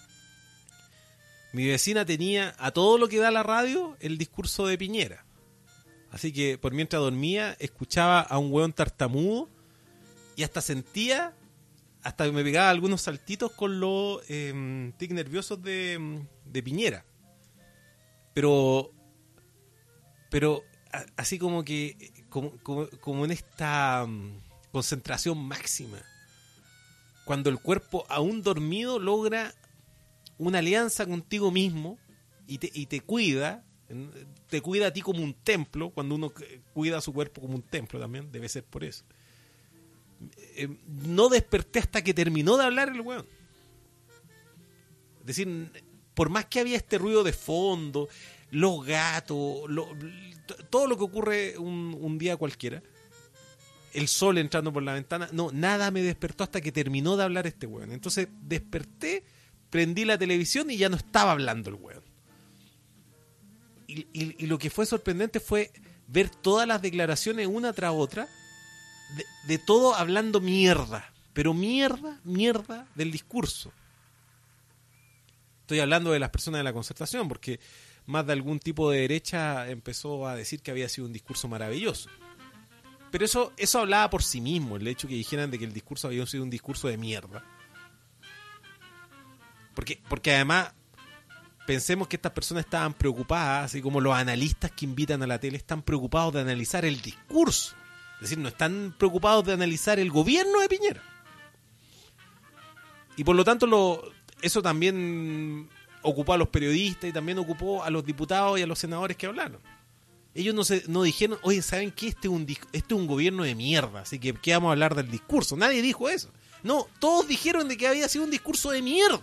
Mi vecina tenía a todo lo que da la radio el discurso de Piñera. Así que por mientras dormía escuchaba a un weón tartamudo y hasta sentía, hasta me pegaba algunos saltitos con los eh, tics nerviosos de, de Piñera. Pero, pero así como que, como, como, como en esta um, concentración máxima, cuando el cuerpo aún dormido logra una alianza contigo mismo y te, y te cuida, te cuida a ti como un templo, cuando uno cuida a su cuerpo como un templo también, debe ser por eso. Eh, no desperté hasta que terminó de hablar el weón. Es decir, por más que había este ruido de fondo, los gatos, lo, todo lo que ocurre un, un día cualquiera, el sol entrando por la ventana, no, nada me despertó hasta que terminó de hablar este weón. Entonces desperté, prendí la televisión y ya no estaba hablando el weón. Y, y, y lo que fue sorprendente fue ver todas las declaraciones una tras otra, de, de todo hablando mierda, pero mierda, mierda del discurso. Estoy hablando de las personas de la Concertación, porque más de algún tipo de derecha empezó a decir que había sido un discurso maravilloso. Pero eso, eso hablaba por sí mismo, el hecho que dijeran de que el discurso había sido un discurso de mierda. Porque, porque además, pensemos que estas personas estaban preocupadas, así como los analistas que invitan a la tele, están preocupados de analizar el discurso. Es decir, no están preocupados de analizar el gobierno de Piñera. Y por lo tanto, lo, eso también ocupó a los periodistas y también ocupó a los diputados y a los senadores que hablaron. Ellos no se no dijeron, oye, ¿saben qué? Este es un, este es un gobierno de mierda, así que ¿qué vamos a hablar del discurso? Nadie dijo eso. No, todos dijeron de que había sido un discurso de mierda.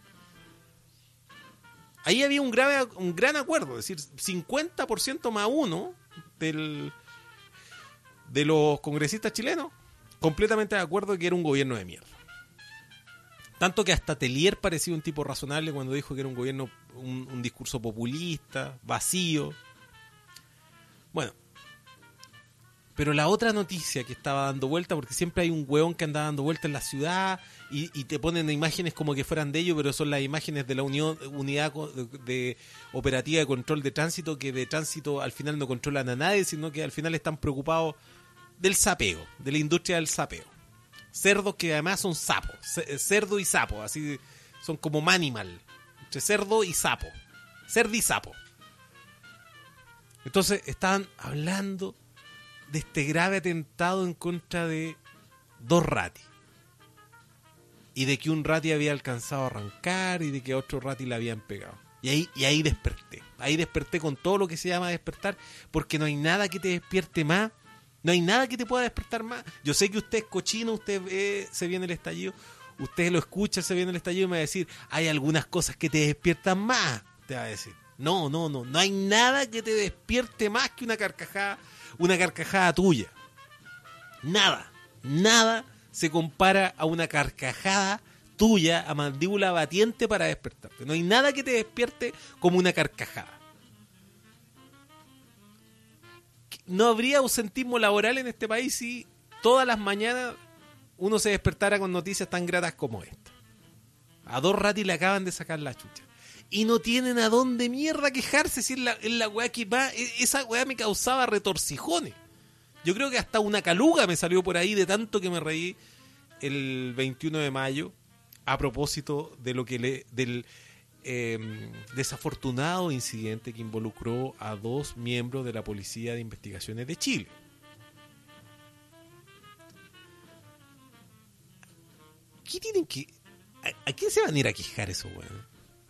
Ahí había un grave, un gran acuerdo, es decir, cincuenta por ciento más uno del, de los congresistas chilenos completamente de acuerdo de que era un gobierno de mierda. Tanto que hasta Tellier parecía un tipo razonable cuando dijo que era un gobierno, un, un discurso populista, vacío. Bueno, pero la otra noticia que estaba dando vuelta, porque siempre hay un hueón que anda dando vuelta en la ciudad y, y te ponen imágenes como que fueran de ellos, pero son las imágenes de la unión, unidad de, de operativa de control de tránsito, que de tránsito al final no controlan a nadie, sino que al final están preocupados del sapeo, de la industria del sapeo. Cerdos que además son sapos, cerdo y sapo, así son como manimal, entre cerdo y sapo, cerdo y sapo. Entonces estaban hablando de este grave atentado en contra de dos ratis. Y de que un rati había alcanzado a arrancar y de que otro rati le habían pegado. Y ahí, y ahí desperté. Ahí desperté con todo lo que se llama despertar, porque no hay nada que te despierte más. No hay nada que te pueda despertar más. Yo sé que usted es cochino, usted ve, se viene el estallido, usted lo escucha, se viene el estallido y me va a decir, hay algunas cosas que te despiertan más, te va a decir. No, no, no, no hay nada que te despierte más que una carcajada, una carcajada tuya. Nada, nada se compara a una carcajada tuya a mandíbula batiente para despertarte. No hay nada que te despierte como una carcajada. No habría ausentismo laboral en este país si todas las mañanas uno se despertara con noticias tan gratas como esta. A dos ratis le acaban de sacar la chucha. Y no tienen a dónde mierda quejarse si es la, es la weá que va. Esa weá me causaba retorcijones. Yo creo que hasta una caluga me salió por ahí de tanto que me reí el veintiuno de mayo a propósito de lo que le del eh, desafortunado incidente que involucró a dos miembros de la Policía de Investigaciones de Chile. ¿Qué tienen que...? ¿A, a quién se van a ir a quejar eso, weón?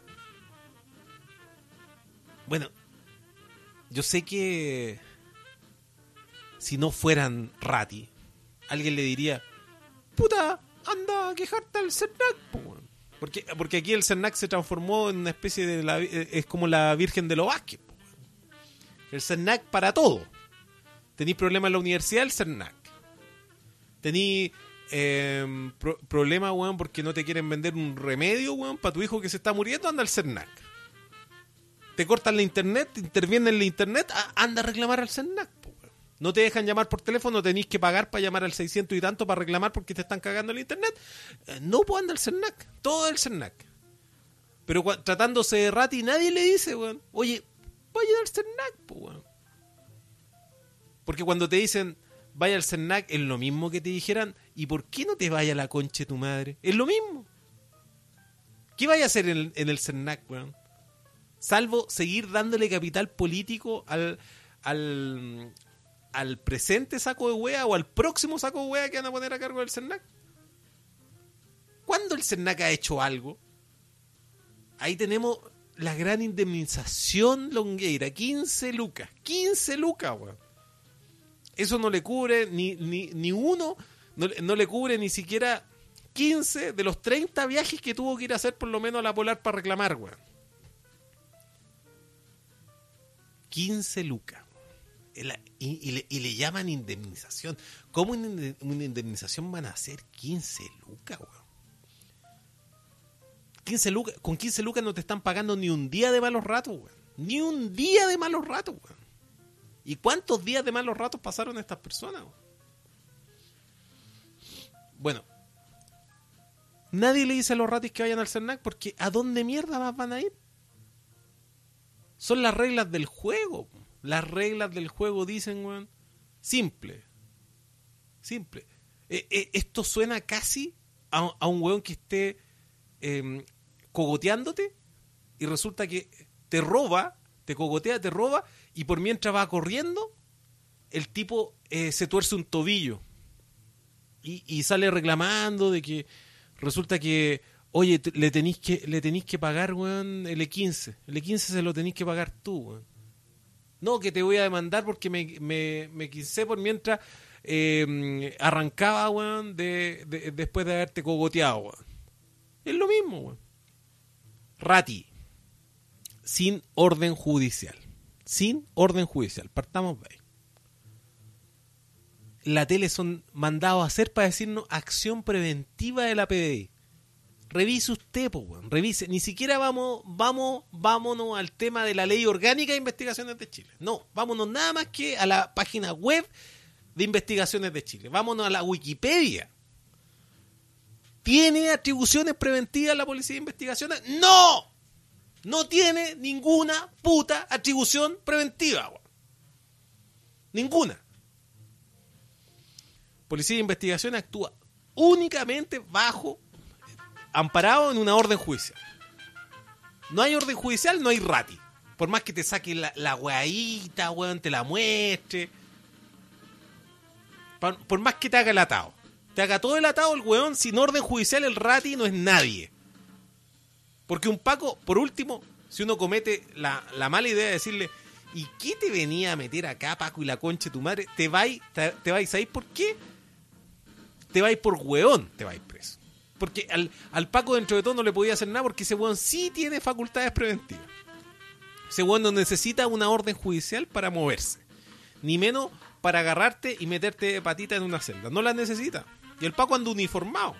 Bueno, yo sé que si no fueran rati, alguien le diría, puta, anda a quejarte al CERNAC, po. Porque, porque aquí el CERNAC se transformó en una especie de... La, es como la Virgen de los Vázquez, po. El CERNAC para todo. Tenís problemas en la universidad, el CERNAC. Tenís eh, pro, problemas, weón, porque no te quieren vender un remedio, weón, para tu hijo que se está muriendo, anda al CERNAC. Te cortan la internet, te intervienen en la internet, anda a reclamar al CERNAC. Po. No te dejan llamar por teléfono, tenés que pagar para llamar al seiscientos y tanto para reclamar porque te están cagando el internet. Eh, no, pues anda el CERNAC, todo el CERNAC. Pero cu- tratándose de rati, nadie le dice, weón, oye, vaya al CERNAC, po, weón. Porque cuando te dicen, vaya al CERNAC, es lo mismo que te dijeran, ¿y por qué no te vaya a la concha de tu madre? Es lo mismo. ¿Qué vaya a hacer en, en el CERNAC, weón? Salvo seguir dándole capital político al, al, al presente saco de wea o al próximo saco de wea que van a poner a cargo del CERNAC. ¿Cuándo el CERNAC ha hecho algo? Ahí tenemos la gran indemnización longueira, quince lucas. quince lucas, weón. Eso no le cubre ni, ni, ni uno, no, no le cubre ni siquiera quince de los treinta viajes que tuvo que ir a hacer por lo menos a la Polar para reclamar, weón. quince lucas. Y, y, le, y le llaman indemnización. ¿Cómo una indemnización van a hacer quince lucas, weón? quince lucas, con quince lucas no te están pagando ni un día de malos ratos, weón. Ni un día de malos ratos, weón. ¿Y cuántos días de malos ratos pasaron estas personas, weón? Bueno, Nadie le dice a los ratis que vayan al CERNAC porque ¿a dónde mierda más van a ir? Son las reglas del juego. Las reglas del juego dicen, weón, simple. Simple. Eh, eh, esto suena casi a, a un weón que esté eh, cogoteándote y resulta que te roba, te cogotea, te roba y por mientras va corriendo, el tipo eh, se tuerce un tobillo y, y sale reclamando de que resulta que, oye, te, le tenéis que le tenéis que pagar, weón, el E quince. El E quince se lo tenéis que pagar tú, weón. No, que te voy a demandar porque me, me, me quince por mientras eh, arrancaba, weón, de, de, después de haberte cogoteado, weón. Es lo mismo, weón. Rati. Sin orden judicial. Sin orden judicial. Partamos de ahí. La tele son mandados a hacer para decirnos acción preventiva de la P D I. Revise usted, po, weón. Revise. Ni siquiera vamos, vamos, vámonos al tema de la Ley Orgánica de Investigaciones de Chile. No, vámonos nada más que a la página web de Investigaciones de Chile. Vámonos a la Wikipedia. ¿Tiene atribuciones preventivas la Policía de Investigaciones? ¡No! No tiene ninguna puta atribución preventiva, weón. Ninguna. Policía de Investigación actúa únicamente bajo, amparado en una orden judicial. No hay orden judicial, no hay rati. Por más que te saque la, la weadita, weón, te la muestre. Por, por más que te haga el atado. Te haga todo el atado el weón, sin orden judicial el rati no es nadie. Porque un Paco, por último, si uno comete la, la mala idea de decirle, ¿y qué te venía a meter acá, Paco, y la concha de tu madre? Te vais, te, te vais, ¿sabéis por qué? Te vais por weón, te vais preso. Porque al, al Paco dentro de todo no le podía hacer nada porque ese weón sí tiene facultades preventivas. Ese weón no necesita una orden judicial para moverse. Ni menos para agarrarte y meterte de patita en una celda. No la necesita. Y el Paco anda uniformado.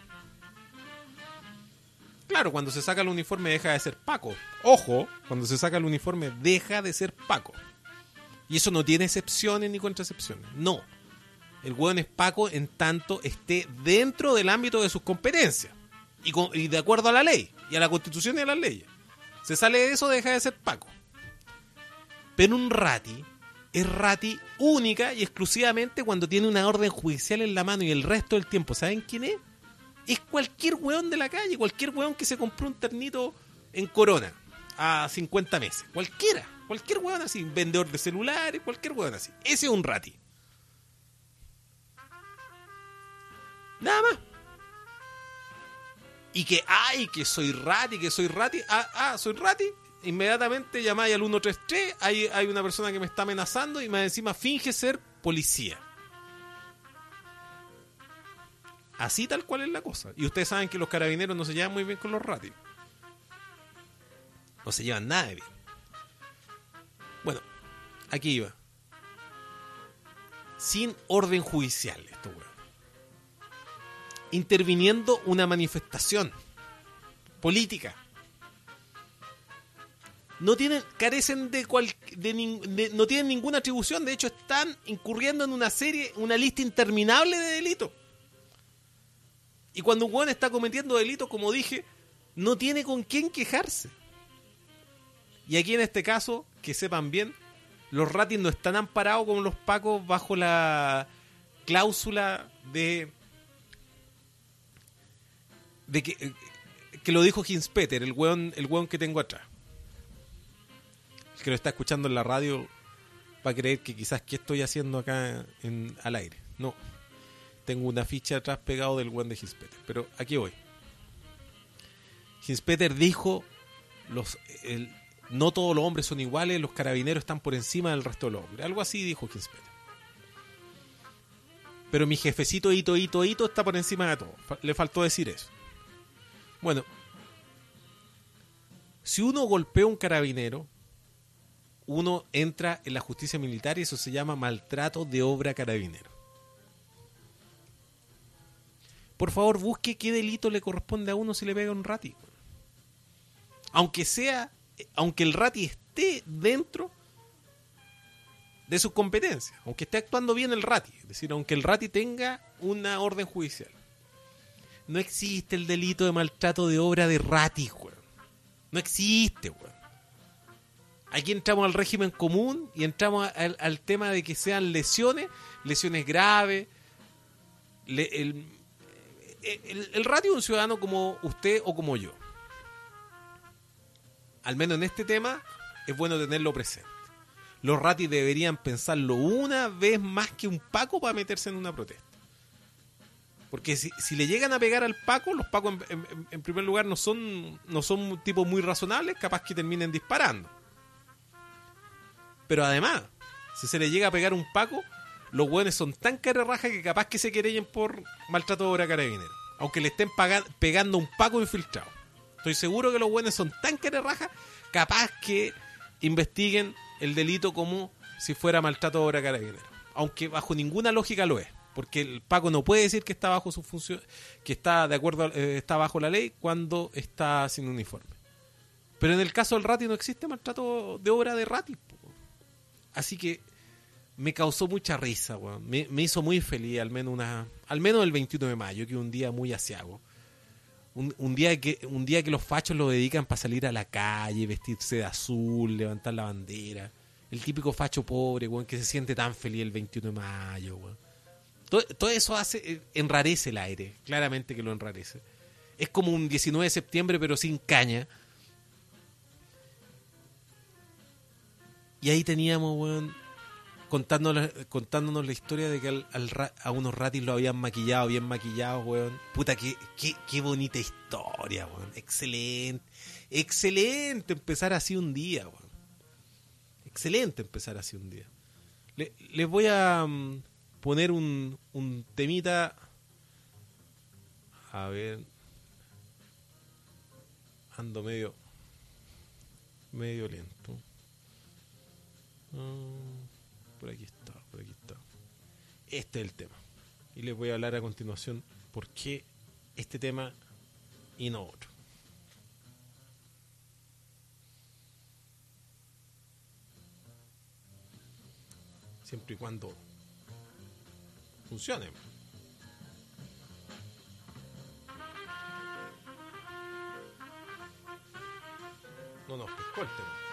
Claro, cuando se saca el uniforme deja de ser Paco. Ojo, cuando se saca el uniforme deja de ser Paco. Y eso no tiene excepciones ni contraexcepciones. No. El hueón es Paco en tanto esté dentro del ámbito de sus competencias. Y, con, y de acuerdo a la ley. Y a la Constitución y a las leyes. Se sale de eso, deja de ser Paco. Pero un rati es rati única y exclusivamente cuando tiene una orden judicial en la mano y el resto del tiempo, ¿saben quién es? Es cualquier hueón de la calle, cualquier hueón que se compró un ternito en Corona a cincuenta meses. Cualquiera, cualquier hueón así, vendedor de celulares, cualquier hueón así. Ese es un rati. Nada más. Y que, ay, que soy rati, que soy rati. Ah, ah, soy rati. Inmediatamente llamáis al ciento treinta y tres, hay, hay una persona que me está amenazando y más encima finge ser policía. Así tal cual es la cosa. Y ustedes saben que los carabineros no se llevan muy bien con los ratis. No se llevan nada de bien. Bueno, aquí iba. Sin orden judicial, esto, weón. Interviniendo una manifestación política. No tienen, carecen de, cual, de, de no tienen ninguna atribución. De hecho, están incurriendo en una serie, una lista interminable de delitos. Y cuando un hueón está cometiendo delitos, como dije, no tiene con quién quejarse. Y aquí en este caso, que sepan bien, los ratis no están amparados como los pacos bajo la cláusula de de que, que lo dijo Hinspeter, el hueón, el hueón que tengo atrás. El que lo está escuchando en la radio va a creer que quizás qué estoy haciendo acá en, al aire. No. Tengo una ficha atrás pegado del hueón de Hinspeter. Pero aquí voy. Hinspeter dijo, los, el, no todos los hombres son iguales, los carabineros están por encima del resto de los hombres. Algo así dijo Hinspeter. Pero mi jefecito Hito, Hito, Hito está por encima de todo. Le faltó decir eso. Bueno, si uno golpea a un carabinero, uno entra en la justicia militar y eso se llama maltrato de obra carabinero. Por favor, busque qué delito le corresponde a uno si le pega un rati. Aunque sea, aunque el rati esté dentro de sus competencias, aunque esté actuando bien el rati, es decir, aunque el rati tenga una orden judicial. no existe el delito de maltrato de obra de ratis, weón. No existe, weón. Aquí entramos al régimen común y entramos al, al tema de que sean lesiones, lesiones graves. Le, el, el, el ratio es un ciudadano como usted o como yo. Al menos en este tema es bueno tenerlo presente. Los ratis deberían pensarlo una vez más que un Paco para meterse en una protesta. Porque si, si le llegan a pegar al Paco, los Pacos en, en, en primer lugar no son, no son tipos muy razonables, capaz que terminen disparando. Pero además, si se le llega a pegar un Paco, los hueones son tan carerraja que capaz que se querellen por maltrato de obra carabinero. Aunque le estén paga- pegando un Paco infiltrado. Estoy seguro que los hueones son tan carerraja, capaz que investiguen el delito como si fuera maltrato de obra carabinero. Aunque bajo ninguna lógica lo es. Porque el Paco no puede decir que está bajo su función, que está de acuerdo, eh, está bajo la ley cuando está sin uniforme. Pero en el caso del rati no existe maltrato de obra de rati. Así que me causó mucha risa, weón. Me, me hizo muy feliz, al menos una, al menos el veintiuno de mayo, que es un día muy aciago. Un, un día que, un día que los fachos lo dedican para salir a la calle, vestirse de azul, levantar la bandera. El típico facho pobre, weón, que se siente tan feliz el veintiuno de mayo, weón. Todo, todo eso hace, enrarece el aire, claramente que lo enrarece. Es como un diecinueve de septiembre pero sin caña. Y ahí teníamos, weón, contándonos, contándonos la historia de que al, al, a unos ratis lo habían maquillado, bien maquillados, weón. Puta, qué, qué, qué bonita historia, weón. Excelente, excelente empezar así un día, weón. Excelente empezar así un día. Le, les voy a... Um, poner un, un temita. A ver. Ando medio medio lento. Uh, por aquí está, por aquí está. Este es el tema. Y les voy a hablar a continuación por qué este tema y no otro. Siempre y cuando funcione. No nos pescó el tema.